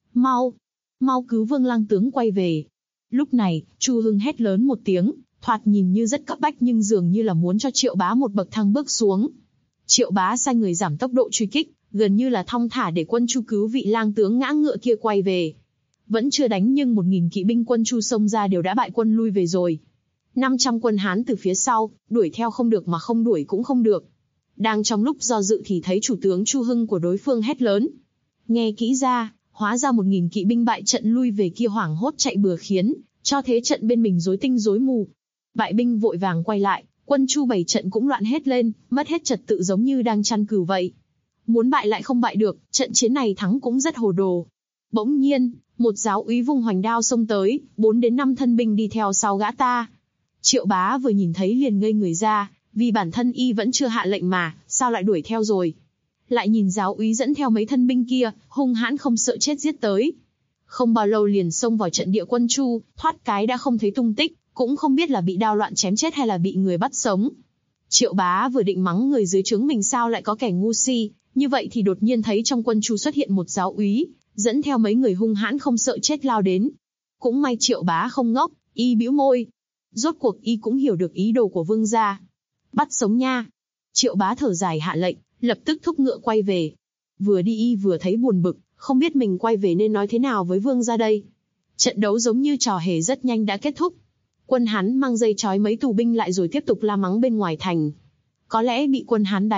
Mau cứu Vương lang tướng quay về. Lúc này, Chu Hưng hét lớn một tiếng, thoạt nhìn như rất cấp bách nhưng dường như là muốn cho Triệu Bá một bậc thang bước xuống. Triệu Bá sai người giảm tốc độ truy kích, gần như là thong thả để quân Chu cứu vị lang tướng ngã ngựa kia quay về. Vẫn chưa đánh nhưng 1.000 kỵ binh quân Chu xông ra đều đã bại quân lui về rồi. 500 quân Hán từ phía sau, đuổi theo không được mà không đuổi cũng không được. Đang trong lúc do dự thì thấy chủ tướng Chu Hưng của đối phương hét lớn. Nghe kỹ ra, hóa ra 1.000 kỵ binh bại trận lui về kia hoảng hốt chạy bừa khiến cho thế trận bên mình rối tinh rối mù. Bại binh vội vàng quay lại, quân Chu 7 trận cũng loạn hết lên, mất hết trật tự giống như đang chăn cừu vậy. Muốn bại lại không bại được, trận chiến này thắng cũng rất hồ đồ. Bỗng nhiên, một giáo úy vung hoành đao xông tới, 4 đến 5 thân binh đi theo sau gã ta. Triệu Bá vừa nhìn thấy liền ngây người ra, vì bản thân y vẫn chưa hạ lệnh mà, sao lại đuổi theo rồi. Lại nhìn giáo úy dẫn theo mấy thân binh kia, hung hãn không sợ chết giết tới. Không bao lâu liền xông vào trận địa quân Chu, thoát cái đã không thấy tung tích, cũng không biết là bị đao loạn chém chết hay là bị người bắt sống. Triệu Bá vừa định mắng người dưới trướng mình sao lại có kẻ ngu si, như vậy thì đột nhiên thấy trong quân Chu xuất hiện một giáo úy, dẫn theo mấy người hung hãn không sợ chết lao đến. Cũng may Triệu Bá không ngốc, y bĩu môi. Rốt cuộc y cũng hiểu được ý đồ của vương gia. Bắt sống nha. Triệu Bá thở dài hạ lệnh, lập tức thúc ngựa quay về. Vừa đi y vừa thấy buồn bực, không biết mình quay về nên nói thế nào với vương gia đây. Trận đấu giống như trò hề rất nhanh đã kết thúc. Quân Hán mang dây trói mấy tù binh lại rồi tiếp tục la mắng bên ngoài thành. Có lẽ bị quân Hán đánh,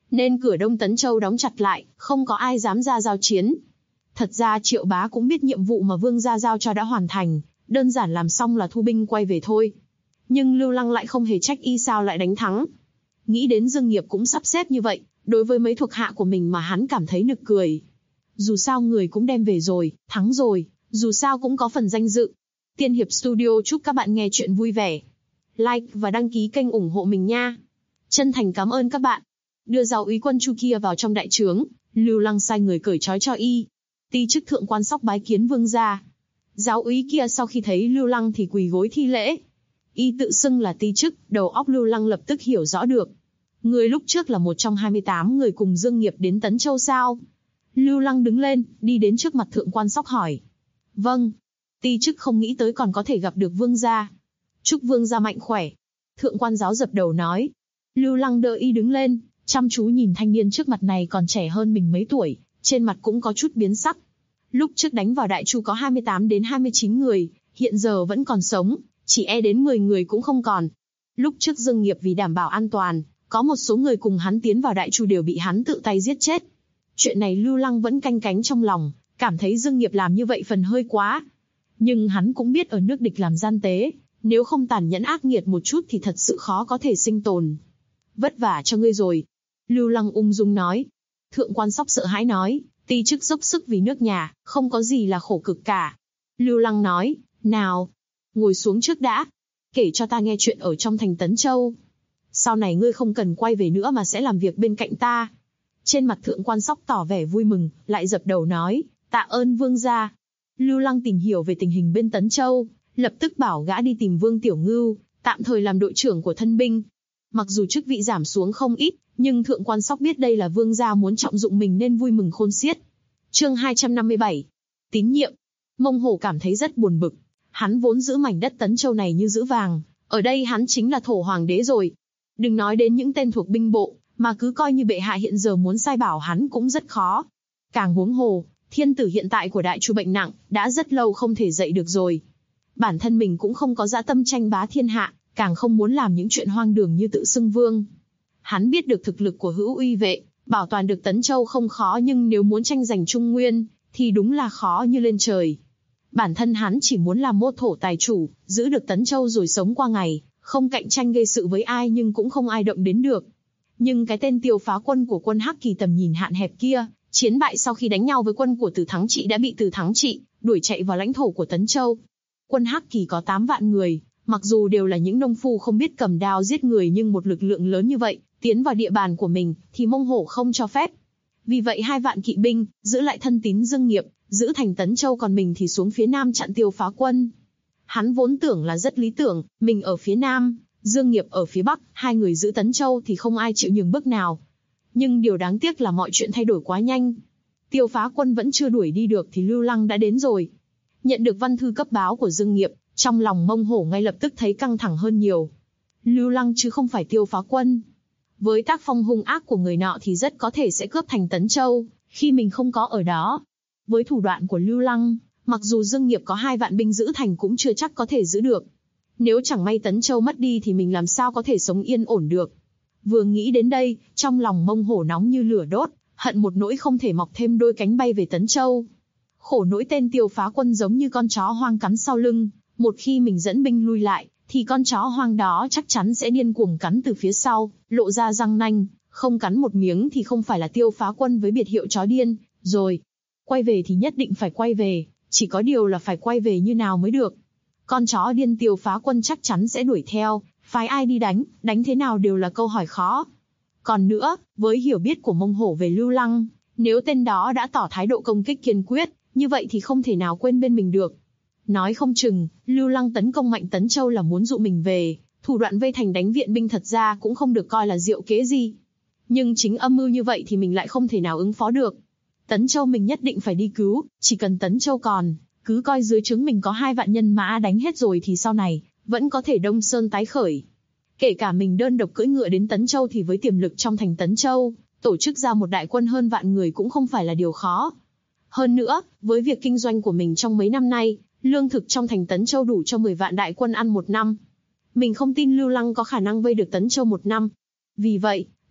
nên cửa Đông Tấn Châu đóng chặt lại, không có ai dám ra giao chiến. Thật ra Triệu Bá cũng biết nhiệm vụ mà vương gia giao cho đã hoàn thành, đơn giản làm xong là thu binh quay về thôi. Nhưng Lưu Lăng lại không hề trách y sao lại đánh thắng. Nghĩ đến Dương Nghiệp cũng sắp xếp như vậy, đối với mấy thuộc hạ của mình mà hắn cảm thấy nực cười. Dù sao người cũng đem về rồi, thắng rồi, dù sao cũng có phần danh dự. Tiên Hiệp Studio chúc các bạn nghe chuyện vui vẻ. Like và đăng ký kênh ủng hộ mình nha. Chân thành cảm ơn các bạn. Đưa giáo úy quân Chu kia vào trong đại trướng, Lưu Lăng sai người cởi trói cho y. Ti chức thượng quan Sóc bái kiến vương gia. Giáo úy kia sau khi thấy Lưu Lăng thì quỳ gối thi lễ. Y tự xưng là ti chức, đầu óc Lưu Lăng lập tức hiểu rõ được. Người lúc trước là một trong 28 người cùng Dương Nghiệp đến Tấn Châu sao? Lưu Lăng đứng lên, đi đến trước mặt thượng quan Sóc hỏi. Vâng. Ti chức không nghĩ tới còn có thể gặp được vương gia. Chúc vương gia mạnh khỏe. Thượng quan giáo dập đầu nói. Lưu Lăng đỡ y đứng lên, chăm chú nhìn thanh niên trước mặt này còn trẻ hơn mình mấy tuổi, trên mặt cũng có chút biến sắc. Lúc trước đánh vào Đại Chu có 28 đến 29 người, hiện giờ vẫn còn sống, chỉ đến 10 người cũng không còn. Lúc trước Dương Nghiệp vì đảm bảo an toàn, có một số người cùng hắn tiến vào Đại Chu đều bị hắn tự tay giết chết. Chuyện này Lưu Lăng vẫn canh cánh trong lòng, cảm thấy Dương Nghiệp làm như vậy phần hơi quá. Nhưng hắn cũng biết ở nước địch làm gian tế, nếu không tàn nhẫn ác nghiệt một chút thì thật sự khó có thể sinh tồn. Vất vả cho ngươi rồi. Lưu Lăng ung dung nói. Thượng quan Sóc sợ hãi nói, ti chức dốc sức vì nước nhà, không có gì là khổ cực cả. Lưu Lăng nói, nào, ngồi xuống trước đã, kể cho ta nghe chuyện ở trong thành Tấn Châu. Sau này ngươi không cần quay về nữa mà sẽ làm việc bên cạnh ta. Trên mặt thượng quan Sóc tỏ vẻ vui mừng, lại dập đầu nói, tạ ơn vương gia. Lưu Lăng tìm hiểu về tình hình bên Tấn Châu, lập tức bảo gã đi tìm Vương Tiểu Ngưu, tạm thời làm đội trưởng của thân binh. Mặc dù chức vị giảm xuống không ít, nhưng thượng quan Sóc biết đây là vương gia muốn trọng dụng mình nên vui mừng khôn xiết. Chương 257. Tín nhiệm. Mông Hổ cảm thấy rất buồn bực. Hắn vốn giữ mảnh đất Tấn Châu này như giữ vàng, ở đây hắn chính là thổ hoàng đế rồi. Đừng nói đến những tên thuộc binh bộ, mà cứ coi như bệ hạ hiện giờ muốn sai bảo hắn cũng rất khó. Càng huống hồ, thiên tử hiện tại của Đại Chu bệnh nặng, đã rất lâu không thể dậy được rồi. Bản thân mình cũng không có dã tâm tranh bá thiên hạ, càng không muốn làm những chuyện hoang đường như tự xưng vương. Hắn biết được thực lực của Hữu Uy vệ, bảo toàn được Tấn Châu không khó, nhưng nếu muốn tranh giành Trung Nguyên, thì đúng là khó như lên trời. Bản thân hắn chỉ muốn làm mô thổ tài chủ, giữ được Tấn Châu rồi sống qua ngày, không cạnh tranh gây sự với ai nhưng cũng không ai động đến được. Nhưng cái tên Tiêu Phá Quân của quân Hắc Kỳ tầm nhìn hạn hẹp kia, chiến bại sau khi đánh nhau với quân của Từ Thắng Trị đã bị Từ Thắng Trị đuổi chạy vào lãnh thổ của Tấn Châu. Quân Hắc Kỳ có 8 vạn người, mặc dù đều là những nông phu không biết cầm đao giết người, nhưng một lực lượng lớn như vậy, tiến vào địa bàn của mình, thì Mông Hổ không cho phép. Vì vậy 2 vạn kỵ binh, giữ lại thân tín Dương Nghiệp, giữ thành Tấn Châu, còn mình thì xuống phía nam chặn Tiêu Phá Quân. Hắn vốn tưởng là rất lý tưởng, mình ở phía nam, Dương Nghiệp ở phía bắc, 2 người giữ Tấn Châu thì không ai chịu nhường bước nào. Nhưng điều đáng tiếc là mọi chuyện thay đổi quá nhanh. Tiêu Phá Quân vẫn chưa đuổi đi được thì Lưu Lăng đã đến rồi. Nhận được văn thư cấp báo của Dương Nghiệp, trong lòng Mông Hổ ngay lập tức thấy căng thẳng hơn nhiều. Lưu Lăng chứ không phải Tiêu Phá Quân. Với tác phong hung ác của người nọ thì rất có thể sẽ cướp thành Tấn Châu, khi mình không có ở đó. Với thủ đoạn của Lưu Lăng, mặc dù Dương Nghiệp có 2 vạn binh giữ thành cũng chưa chắc có thể giữ được. Nếu chẳng may Tấn Châu mất đi thì mình làm sao có thể sống yên ổn được. Vừa nghĩ đến đây, trong lòng Mông Hổ nóng như lửa đốt, hận một nỗi không thể mọc thêm đôi cánh bay về Tấn Châu. Khổ nỗi tên Tiêu Phá Quân giống như con chó hoang cắn sau lưng, một khi mình dẫn binh lui lại, thì con chó hoang đó chắc chắn sẽ điên cuồng cắn từ phía sau, lộ ra răng nanh, không cắn một miếng thì không phải là Tiêu Phá Quân với biệt hiệu chó điên, rồi. Quay về thì nhất định phải quay về, chỉ có điều là phải quay về như nào mới được. Con chó điên Tiêu Phá Quân chắc chắn sẽ đuổi theo, phái ai đi đánh thế nào đều là câu hỏi khó. Còn nữa, với hiểu biết của Mông Hổ về Lưu Lăng, nếu tên đó đã tỏ thái độ công kích kiên quyết, như vậy thì không thể nào quên bên mình được. Nói không chừng, Lưu Lăng tấn công mạnh Tấn Châu là muốn dụ mình về, thủ đoạn vây thành đánh viện binh thật ra cũng không được coi là diệu kế gì. Nhưng chính âm mưu như vậy thì mình lại không thể nào ứng phó được. Tấn Châu mình nhất định phải đi cứu, chỉ cần Tấn Châu còn, cứ coi dưới trướng mình có 2 vạn nhân mã đánh hết rồi thì sau này, vẫn có thể Đông Sơn tái khởi. Kể cả mình đơn độc cưỡi ngựa đến Tấn Châu thì với tiềm lực trong thành Tấn Châu, tổ chức ra một đại quân hơn vạn người cũng không phải là điều khó. Hơn nữa, với việc kinh doanh của mình trong mấy năm nay, lương thực trong thành Tấn Châu đủ cho 10 vạn đại quân ăn 1 năm. Mình không tin Lưu Lăng có khả năng vây được Tấn Châu 1 năm. Vì vậy,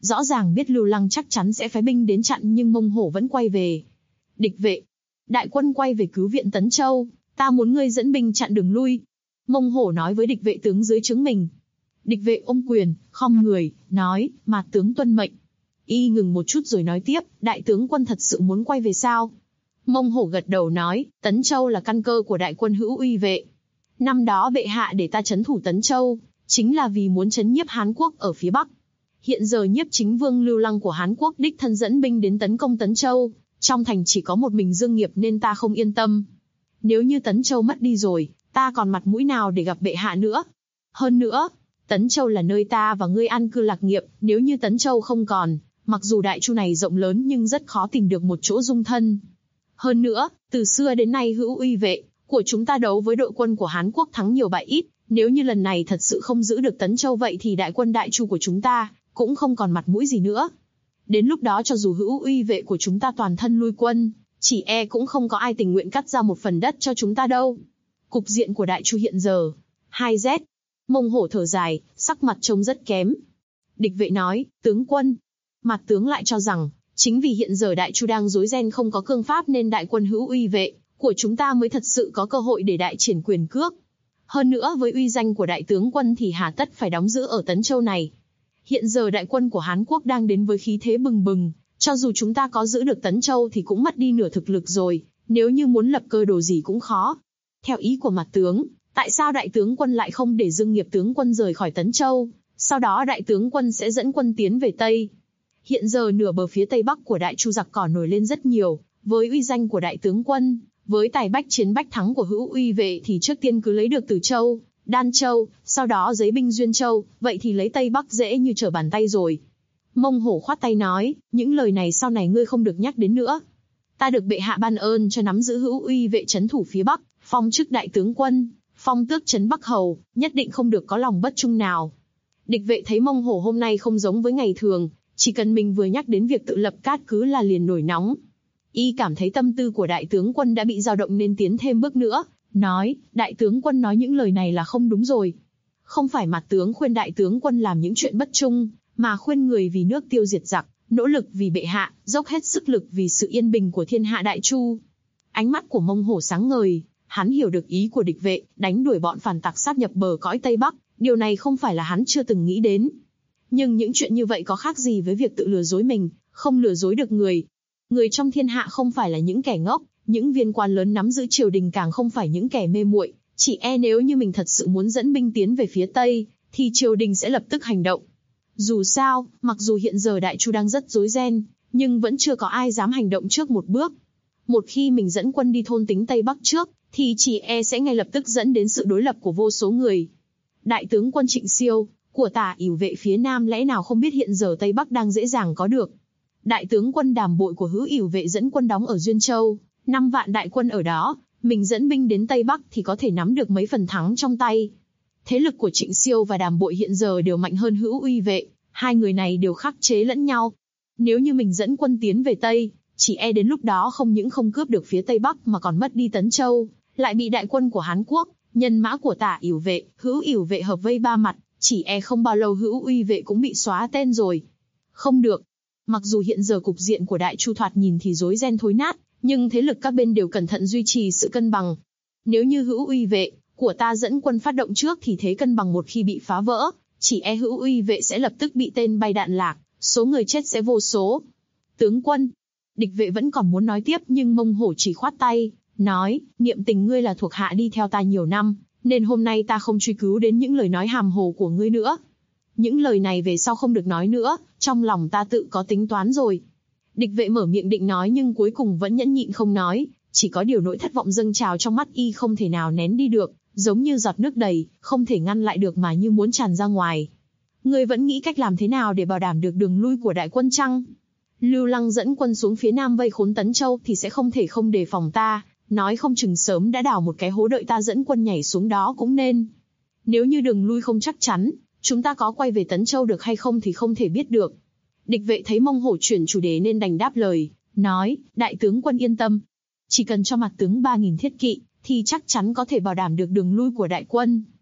rõ ràng biết Lưu Lăng chắc chắn sẽ phái binh đến chặn nhưng Mông Hổ vẫn quay về. Địch vệ, đại quân quay về cứu viện Tấn Châu, ta muốn ngươi dẫn binh chặn đường lui. Mông Hổ nói với địch vệ tướng dưới trướng mình. Địch vệ ôm quyền, khom người, nói, mà tướng tuân mệnh. Y ngừng một chút rồi nói tiếp, đại tướng quân thật sự muốn quay về sao? Mông Hổ gật đầu nói, Tấn Châu là căn cơ của đại quân Hữu Uy vệ. Năm đó bệ hạ để ta trấn thủ Tấn Châu, chính là vì muốn trấn nhiếp Hán Quốc ở phía Bắc. Hiện giờ nhiếp chính vương Lưu Lăng của Hán Quốc đích thân dẫn binh đến tấn công Tấn Châu, trong thành chỉ có một mình Dương Nghiệp nên ta không yên tâm. Nếu như Tấn Châu mất đi rồi, ta còn mặt mũi nào để gặp bệ hạ nữa? Hơn nữa, Tấn Châu là nơi ta và ngươi an cư lạc nghiệp, nếu như Tấn Châu không còn, mặc dù đại chu này rộng lớn nhưng rất khó tìm được một chỗ dung thân. Hơn nữa, từ xưa đến nay Hữu Uy vệ của chúng ta đấu với đội quân của Hán Quốc thắng nhiều bại ít, nếu như lần này thật sự không giữ được Tấn Châu vậy thì đại quân đại chu của chúng ta cũng không còn mặt mũi gì nữa. Đến lúc đó cho dù Hữu Uy vệ của chúng ta toàn thân lui quân, chỉ e cũng không có ai tình nguyện cắt ra một phần đất cho chúng ta đâu. Cục diện của đại chu hiện giờ, 2Z. Mông Hổ thở dài, sắc mặt trông rất kém. Địch vệ nói, tướng quân. Mặt tướng lại cho rằng, chính vì hiện giờ đại chu đang rối ren không có cương pháp nên đại quân Hữu Uy vệ của chúng ta mới thật sự có cơ hội để đại triển quyền cước. Hơn nữa với uy danh của đại tướng quân thì hà tất phải đóng giữ ở Tấn Châu này. Hiện giờ đại quân của Hán Quốc đang đến với khí thế bừng bừng, cho dù chúng ta có giữ được Tấn Châu thì cũng mất đi nửa thực lực rồi, nếu như muốn lập cơ đồ gì cũng khó. Theo ý của mặt tướng, tại sao đại tướng quân lại không để Dương Nghiệp tướng quân rời khỏi Tấn Châu, sau đó đại tướng quân sẽ dẫn quân tiến về Tây? Hiện giờ nửa bờ phía Tây Bắc của đại chu giặc cỏ nổi lên rất nhiều, với uy danh của đại tướng quân, với tài bách chiến bách thắng của Hữu Uy vệ thì trước tiên cứ lấy được Từ Châu, Đan Châu, sau đó giấy binh Duyên Châu, vậy thì lấy Tây Bắc dễ như trở bàn tay rồi. Mông Hổ khoát tay nói, những lời này sau này ngươi không được nhắc đến nữa. Ta được bệ hạ ban ơn cho nắm giữ Hữu Uy vệ trấn thủ phía Bắc, phong chức đại tướng quân, phong tước trấn Bắc Hầu, nhất định không được có lòng bất trung nào. Địch vệ thấy Mông Hổ hôm nay không giống với ngày thường, chỉ cần mình vừa nhắc đến việc tự lập cát cứ là liền nổi nóng. Y cảm thấy tâm tư của đại tướng quân đã bị dao động nên tiến thêm bước nữa, nói, đại tướng quân nói những lời này là không đúng rồi. Không phải mặt tướng khuyên đại tướng quân làm những chuyện bất trung, mà khuyên người vì nước tiêu diệt giặc, nỗ lực vì bệ hạ, dốc hết sức lực vì sự yên bình của thiên hạ đại chu. Ánh mắt của Mông Hổ sáng ngời, hắn hiểu được ý của địch vệ, đánh đuổi bọn phản tặc sáp nhập bờ cõi Tây Bắc, điều này không phải là hắn chưa từng nghĩ đến. Nhưng những chuyện như vậy có khác gì với việc tự lừa dối mình, không lừa dối được người. Người trong thiên hạ không phải là những kẻ ngốc, những viên quan lớn nắm giữ triều đình càng không phải những kẻ mê muội. Chỉ e nếu như mình thật sự muốn dẫn binh tiến về phía Tây, thì triều đình sẽ lập tức hành động. Dù sao, mặc dù hiện giờ đại chu đang rất rối ren, nhưng vẫn chưa có ai dám hành động trước một bước. Một khi mình dẫn quân đi thôn tính Tây Bắc trước, thì chỉ e sẽ ngay lập tức dẫn đến sự đối lập của vô số người. Đại tướng quân Trịnh Siêu, của Tả Ỷ vệ phía Nam lẽ nào không biết hiện giờ Tây Bắc đang dễ dàng có được. Đại tướng quân Đàm Bội của Hữu Ỷ vệ dẫn quân đóng ở Duyên Châu, 5 vạn đại quân ở đó, mình dẫn binh đến Tây Bắc thì có thể nắm được mấy phần thắng trong tay. Thế lực của Trịnh Siêu và Đàm Bội hiện giờ đều mạnh hơn Hữu Uy vệ, hai người này đều khắc chế lẫn nhau. Nếu như mình dẫn quân tiến về Tây, chỉ e đến lúc đó không những không cướp được phía Tây Bắc mà còn mất đi Tấn Châu, lại bị đại quân của Hán Quốc, nhân mã của Tả Ỷ vệ, Hữu Ỷ vệ hợp vây ba mặt, chỉ e không bao lâu Hữu Uy vệ cũng bị xóa tên rồi. Không được. Mặc dù hiện giờ cục diện của đại chu thoạt nhìn thì rối ren thối nát, nhưng thế lực các bên đều cẩn thận duy trì sự cân bằng. Nếu như Hữu Uy vệ của ta dẫn quân phát động trước thì thế cân bằng một khi bị phá vỡ, chỉ e Hữu Uy vệ sẽ lập tức bị tên bay đạn lạc, số người chết sẽ vô số. Tướng quân, địch vệ vẫn còn muốn nói tiếp nhưng Mông Hổ chỉ khoát tay, nói, niệm tình ngươi là thuộc hạ đi theo ta nhiều năm, nên hôm nay ta không truy cứu đến những lời nói hàm hồ của ngươi nữa. Những lời này về sau không được nói nữa, trong lòng ta tự có tính toán rồi. Địch vệ mở miệng định nói nhưng cuối cùng vẫn nhẫn nhịn không nói, chỉ có điều nỗi thất vọng dâng trào trong mắt y không thể nào nén đi được, giống như giọt nước đầy, không thể ngăn lại được mà như muốn tràn ra ngoài. Ngươi vẫn nghĩ cách làm thế nào để bảo đảm được đường lui của đại quân chăng? Lưu Lăng dẫn quân xuống phía Nam vây khốn Tấn Châu thì sẽ không thể không đề phòng ta, nói không chừng sớm đã đào một cái hố đợi ta dẫn quân nhảy xuống đó cũng nên. Nếu như đường lui không chắc chắn, chúng ta có quay về Tấn Châu được hay không thì không thể biết được. Địch vệ thấy Mông Hổ chuyển chủ đề nên đành đáp lời, nói, đại tướng quân yên tâm. Chỉ cần cho mặt tướng 3.000 thiết kỵ, thì chắc chắn có thể bảo đảm được đường lui của đại quân.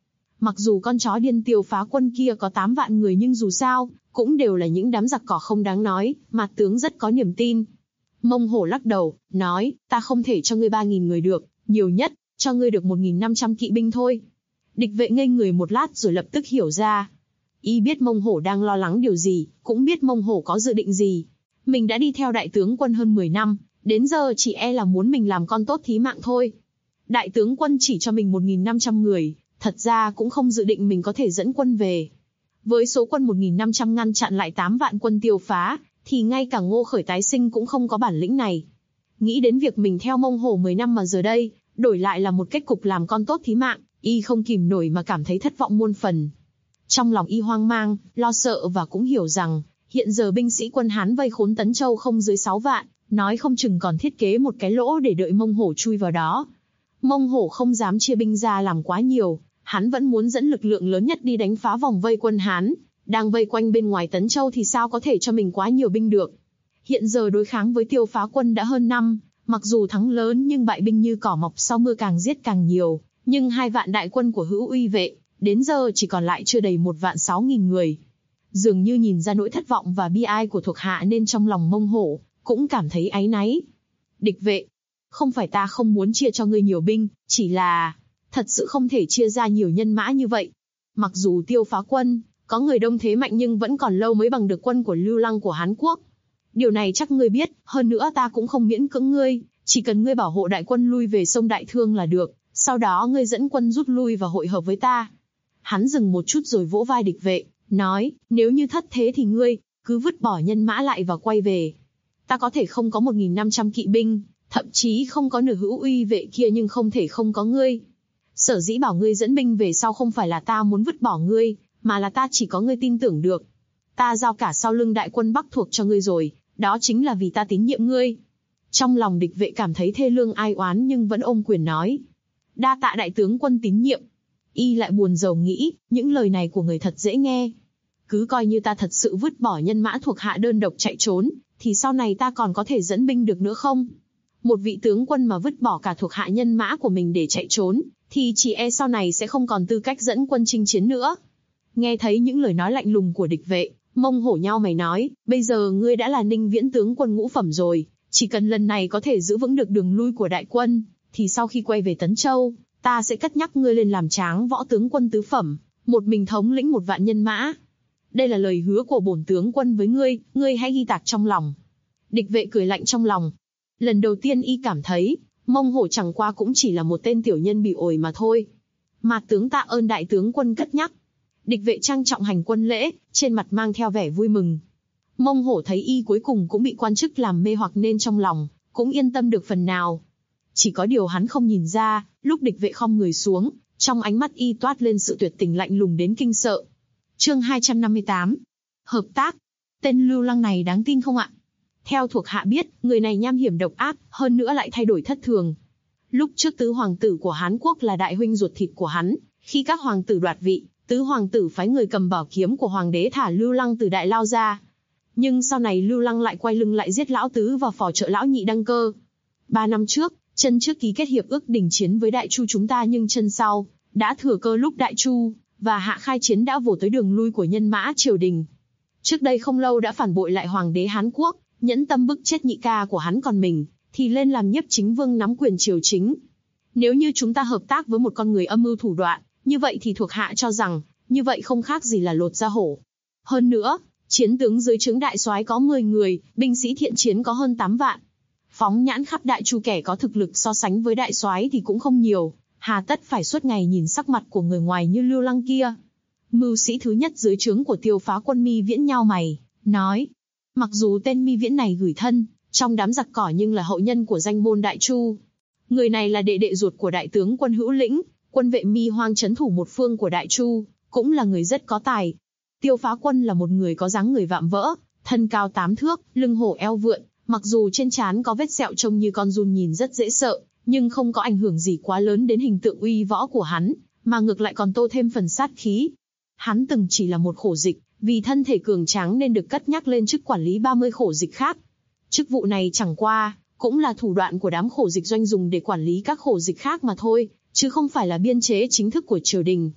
Mặc dù con chó điên Tiêu Phá Quân kia có 8 vạn người nhưng dù sao, cũng đều là những đám giặc cỏ không đáng nói, Mạt tướng rất có niềm tin. Mông Hổ lắc đầu, nói, ta không thể cho ngươi 3.000 người được, nhiều nhất, cho ngươi được 1.500 kỵ binh thôi. Địch Vệ ngây người một lát rồi lập tức hiểu ra. Y biết Mông Hổ đang lo lắng điều gì, cũng biết Mông Hổ có dự định gì. Mình đã đi theo đại tướng quân hơn 10 năm, đến giờ chỉ e là muốn mình làm con tốt thí mạng thôi. Đại tướng quân chỉ cho mình 1.500 người, thật ra cũng không dự định mình có thể dẫn quân về. Với số quân 1.500 ngăn chặn lại 8 vạn quân Tiêu Phá, thì ngay cả Ngô Khởi tái sinh cũng không có bản lĩnh này. Nghĩ đến việc mình theo Mông Hổ 10 năm mà giờ đây, đổi lại là một kết cục làm con tốt thí mạng, y không kìm nổi mà cảm thấy thất vọng muôn phần. Trong lòng y hoang mang, lo sợ và cũng hiểu rằng, hiện giờ binh sĩ quân Hán vây khốn Tấn Châu không dưới 6 vạn, nói không chừng còn thiết kế một cái lỗ để đợi Mông Hổ chui vào đó. Mông Hổ không dám chia binh ra làm quá nhiều, hắn vẫn muốn dẫn lực lượng lớn nhất đi đánh phá vòng vây quân Hán, đang vây quanh bên ngoài Tấn Châu thì sao có thể cho mình quá nhiều binh được. Hiện giờ đối kháng với Tiêu Phá Quân đã hơn năm, mặc dù thắng lớn nhưng bại binh như cỏ mọc sau mưa, càng giết càng nhiều, nhưng 2 vạn đại quân của Hữu Uy vệ, đến giờ chỉ còn lại chưa đầy 1.600.000 người. Dường như nhìn ra nỗi thất vọng và bi ai của thuộc hạ nên trong lòng Mông Hổ cũng cảm thấy áy náy. Địch Vệ, không phải ta không muốn chia cho ngươi nhiều binh, chỉ là thật sự không thể chia ra nhiều nhân mã như vậy. Mặc dù Tiêu Phá Quân có người đông thế mạnh nhưng vẫn còn lâu mới bằng được quân của Lưu Lăng của Hán Quốc. Điều này chắc ngươi biết, hơn nữa ta cũng không miễn cưỡng ngươi, chỉ cần ngươi bảo hộ đại quân lui về sông Đại Thương là được, sau đó ngươi dẫn quân rút lui và hội hợp với ta. Hắn dừng một chút rồi vỗ vai Địch Vệ, nói, nếu như thất thế thì ngươi cứ vứt bỏ nhân mã lại và quay về. Ta có thể không có 1.500 kỵ binh, thậm chí không có nửa Hữu Uy vệ kia, nhưng không thể không có ngươi. Sở dĩ bảo ngươi dẫn binh về sau không phải là ta muốn vứt bỏ ngươi, mà là ta chỉ có ngươi tin tưởng được. Ta giao cả sau lưng đại quân Bắc thuộc cho ngươi rồi, đó chính là vì ta tín nhiệm ngươi. Trong lòng Địch Vệ cảm thấy thê lương ai oán nhưng vẫn ôm quyền nói, đa tạ đại tướng quân tín nhiệm. Y lại buồn rầu nghĩ, những lời này của người thật dễ nghe. Cứ coi như ta thật sự vứt bỏ nhân mã thuộc hạ đơn độc chạy trốn, thì sau này ta còn có thể dẫn binh được nữa không? Một vị tướng quân mà vứt bỏ cả thuộc hạ nhân mã của mình để chạy trốn, thì chỉ e sau này sẽ không còn tư cách dẫn quân chinh chiến nữa. Nghe thấy những lời nói lạnh lùng của Địch Vệ, Mông Hổ nhao mày nói, bây giờ ngươi đã là Ninh Viễn tướng quân ngũ phẩm rồi, chỉ cần lần này có thể giữ vững được đường lui của đại quân, thì sau khi quay về Tấn Châu, ta sẽ cất nhắc ngươi lên làm tráng võ tướng quân tứ phẩm, một mình thống lĩnh 1 vạn nhân mã. Đây là lời hứa của bổn tướng quân với ngươi, ngươi hãy ghi tạc trong lòng. Địch Vệ cười lạnh trong lòng. Lần đầu tiên y cảm thấy, Mông Hổ chẳng qua cũng chỉ là một tên tiểu nhân bị ổi mà thôi. Mạt tướng tạ ơn đại tướng quân cất nhắc. Địch Vệ trang trọng hành quân lễ, trên mặt mang theo vẻ vui mừng. Mông Hổ thấy y cuối cùng cũng bị quan chức làm mê hoặc nên trong lòng cũng yên tâm được phần nào. Chỉ có điều hắn không nhìn ra, lúc Địch Vệ khom người xuống, trong ánh mắt y toát lên sự tuyệt tình lạnh lùng đến kinh sợ. Chương 258. Hợp tác. Tên Lưu Lăng này đáng tin không ạ? Theo thuộc hạ biết, người này nham hiểm độc ác, hơn nữa lại thay đổi thất thường. Lúc trước tứ hoàng tử của Hán Quốc là đại huynh ruột thịt của hắn, khi các hoàng tử đoạt vị, tứ hoàng tử phái người cầm bảo kiếm của hoàng đế thả Lưu Lăng từ Đại Lao ra. Nhưng sau này Lưu Lăng lại quay lưng lại giết lão tứ và phò trợ lão nhị đăng cơ. 3 năm trước, chân trước ký kết hiệp ước đình chiến với Đại Chu chúng ta, nhưng chân sau đã thừa cơ lúc Đại Chu và Hạ khai chiến đã vồ tới đường lui của nhân mã triều đình. Trước đây không lâu đã phản bội lại hoàng đế Hán Quốc, nhẫn tâm bức chết nhị ca của hắn, còn mình thì lên làm nhiếp chính vương nắm quyền triều chính. Nếu như chúng ta hợp tác với một con người âm mưu thủ đoạn, như vậy thì thuộc hạ cho rằng, như vậy không khác gì là lột da hổ. Hơn nữa, chiến tướng dưới trướng đại soái có 10 người, binh sĩ thiện chiến có hơn 8 vạn. Phóng nhãn khắp Đại Chu, kẻ có thực lực so sánh với đại soái thì cũng không nhiều, hà tất phải suốt ngày nhìn sắc mặt của người ngoài như Lưu Lăng kia. Mưu sĩ thứ nhất dưới trướng của Tiêu Phá Quân Mi Viễn nhao mày, nói, mặc dù tên Mi Viễn này gửi thân trong đám giặc cỏ nhưng là hậu nhân của danh môn Đại Chu. Người này là đệ đệ ruột của đại tướng quân Hữu Lĩnh, quân vệ Mi Hoang trấn thủ một phương của Đại Chu, cũng là người rất có tài. Tiêu Phá Quân là một người có dáng người vạm vỡ, thân cao 8 thước, lưng hổ eo vượn, mặc dù trên trán có vết sẹo trông như con giun nhìn rất dễ sợ, nhưng không có ảnh hưởng gì quá lớn đến hình tượng uy võ của hắn, mà ngược lại còn tô thêm phần sát khí. Hắn từng chỉ là một khổ dịch, vì thân thể cường tráng nên được cất nhắc lên chức quản lý 30 khổ dịch khác. Chức vụ này chẳng qua cũng là thủ đoạn của đám khổ dịch doanh dùng để quản lý các khổ dịch khác mà thôi, chứ không phải là biên chế chính thức của triều đình.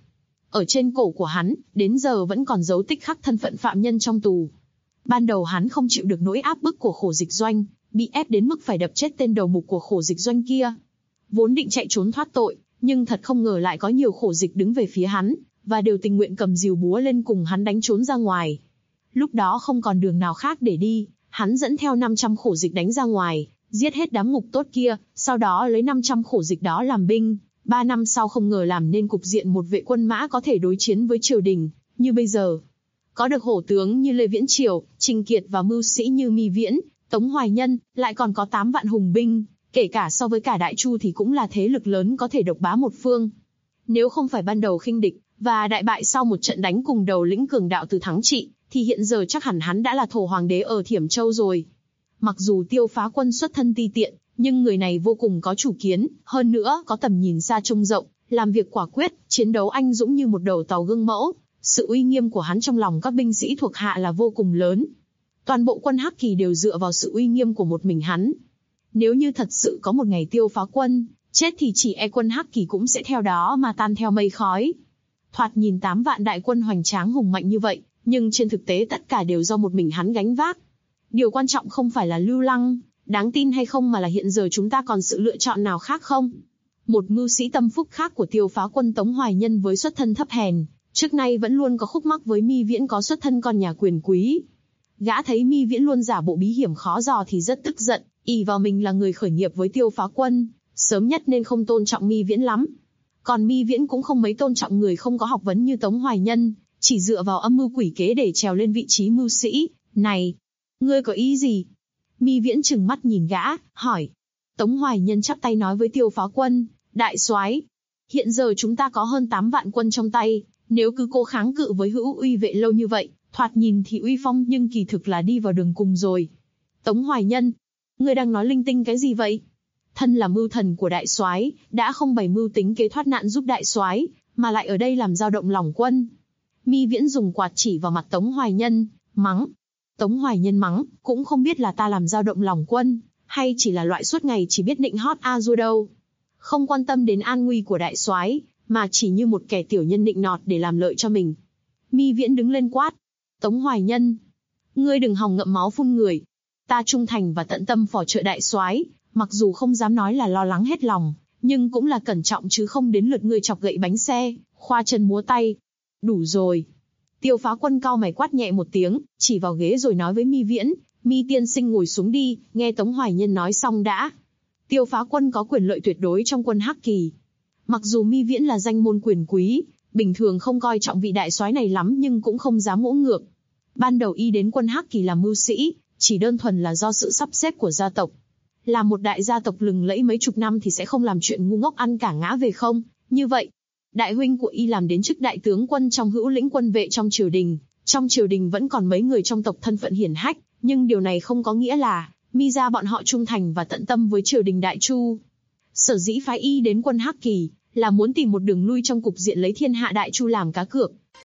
Ở trên cổ của hắn, đến giờ vẫn còn dấu tích khắc thân phận phạm nhân trong tù. Ban đầu hắn không chịu được nỗi áp bức của Khổ Dịch Doanh, bị ép đến mức phải đập chết tên đầu mục của Khổ Dịch Doanh kia. Vốn định chạy trốn thoát tội, nhưng thật không ngờ lại có nhiều khổ dịch đứng về phía hắn, và đều tình nguyện cầm rìu búa lên cùng hắn đánh trốn ra ngoài. Lúc đó không còn đường nào khác để đi, hắn dẫn theo 500 khổ dịch đánh ra ngoài, giết hết đám ngục tốt kia, sau đó lấy 500 khổ dịch đó làm binh. 3 năm sau không ngờ làm nên cục diện một vệ quân mã có thể đối chiến với triều đình, như bây giờ. Có được hổ tướng như Lê Viễn Triều, Trình Kiệt và mưu sĩ như Mi Viễn, Tống Hoài Nhân, lại còn có 8 vạn hùng binh, kể cả so với cả Đại Chu thì cũng là thế lực lớn có thể độc bá một phương. Nếu không phải ban đầu khinh địch, và đại bại sau một trận đánh cùng đầu lĩnh cường đạo từ Thắng Trị, thì hiện giờ chắc hẳn hắn đã là thổ hoàng đế ở Thiểm Châu rồi. Mặc dù Tiêu Phá Quân xuất thân ti tiện, nhưng người này vô cùng có chủ kiến, hơn nữa có tầm nhìn xa trông rộng, làm việc quả quyết, chiến đấu anh dũng như một đầu tàu gương mẫu. Sự uy nghiêm của hắn trong lòng các binh sĩ thuộc hạ là vô cùng lớn. Toàn bộ quân Hắc Kỳ đều dựa vào sự uy nghiêm của một mình hắn. Nếu như thật sự có một ngày Tiêu Phá Quân chết thì chỉ e quân Hắc Kỳ cũng sẽ theo đó mà tan theo mây khói. Thoạt nhìn 8 vạn đại quân hoành tráng hùng mạnh như vậy, nhưng trên thực tế tất cả đều do một mình hắn gánh vác. Điều quan trọng không phải là Lưu Lăng đáng tin hay không mà là hiện giờ chúng ta còn sự lựa chọn nào khác không? Một mưu sĩ tâm phúc khác của Tiêu Phá Quân Tống Hoài Nhân với xuất thân thấp hèn, trước nay vẫn luôn có khúc mắc với Mi Viễn có xuất thân con nhà quyền quý. Gã thấy Mi Viễn luôn giả bộ bí hiểm khó dò thì rất tức giận, ỷ vào mình là người khởi nghiệp với Tiêu Phá Quân, sớm nhất nên không tôn trọng Mi Viễn lắm. Còn Mi Viễn cũng không mấy tôn trọng người không có học vấn như Tống Hoài Nhân, chỉ dựa vào âm mưu quỷ kế để trèo lên vị trí mưu sĩ. Này, ngươi có ý gì? Mi Viễn trừng mắt nhìn gã, hỏi. Tống Hoài Nhân chắp tay nói với Tiêu Phá Quân, đại soái, hiện giờ chúng ta có hơn 8 vạn quân trong tay, nếu cứ cố kháng cự với Hữu Uy vệ lâu như vậy, thoạt nhìn thì uy phong nhưng kỳ thực là đi vào đường cùng rồi. Tống Hoài Nhân, ngươi đang nói linh tinh cái gì vậy? Thân là mưu thần của đại soái, đã không bày mưu tính kế thoát nạn giúp đại soái, mà lại ở đây làm dao động lòng quân. Mi Viễn dùng quạt chỉ vào mặt Tống Hoài Nhân, mắng. Tống Hoài Nhân mắng, cũng không biết là ta làm dao động lòng quân, hay chỉ là loại suốt ngày chỉ biết nịnh hót a du đâu. Không quan tâm đến an nguy của đại soái, mà chỉ như một kẻ tiểu nhân nịnh nọt để làm lợi cho mình. Mi Viễn đứng lên quát. Tống Hoài Nhân, ngươi đừng hòng ngậm máu phun người. Ta trung thành và tận tâm phò trợ đại soái, mặc dù không dám nói là lo lắng hết lòng, nhưng cũng là cẩn trọng chứ không đến lượt ngươi chọc gậy bánh xe, khoa chân múa tay. Đủ rồi. Tiêu Phá Quân cau mày quát nhẹ một tiếng, chỉ vào ghế rồi nói với Mi Viễn, Mi tiên sinh ngồi xuống đi, nghe Tống Hoài Nhân nói xong đã. Tiêu Phá Quân có quyền lợi tuyệt đối trong quân Hắc Kỳ. Mặc dù Mi Viễn là danh môn quyền quý, bình thường không coi trọng vị đại soái này lắm nhưng cũng không dám ngỗ ngược. Ban đầu y đến quân Hắc Kỳ làm mưu sĩ, chỉ đơn thuần là do sự sắp xếp của gia tộc. Là một đại gia tộc lừng lẫy mấy chục năm thì sẽ không làm chuyện ngu ngốc ăn cả ngã về không, như vậy. Đại huynh của y làm đến chức đại tướng quân trong Hữu lĩnh quân vệ trong triều đình vẫn còn mấy người trong tộc thân phận hiển hách, nhưng điều này không có nghĩa là Mi gia bọn họ trung thành và tận tâm với triều đình Đại Chu. Sở dĩ phái y đến quân Hắc Kỳ là muốn tìm một đường lui trong cục diện lấy thiên hạ Đại Chu làm cá cược.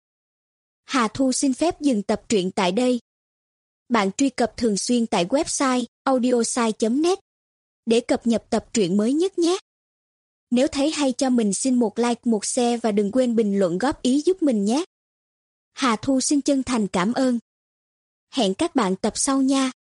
Hà Thu xin phép dừng tập truyện tại đây. Bạn truy cập thường xuyên tại website audiosai.net để cập nhật tập truyện mới nhất nhé. Nếu thấy hay cho mình xin một like, một share và đừng quên bình luận góp ý giúp mình nhé. Hà Thu xin chân thành cảm ơn. Hẹn các bạn tập sau nha.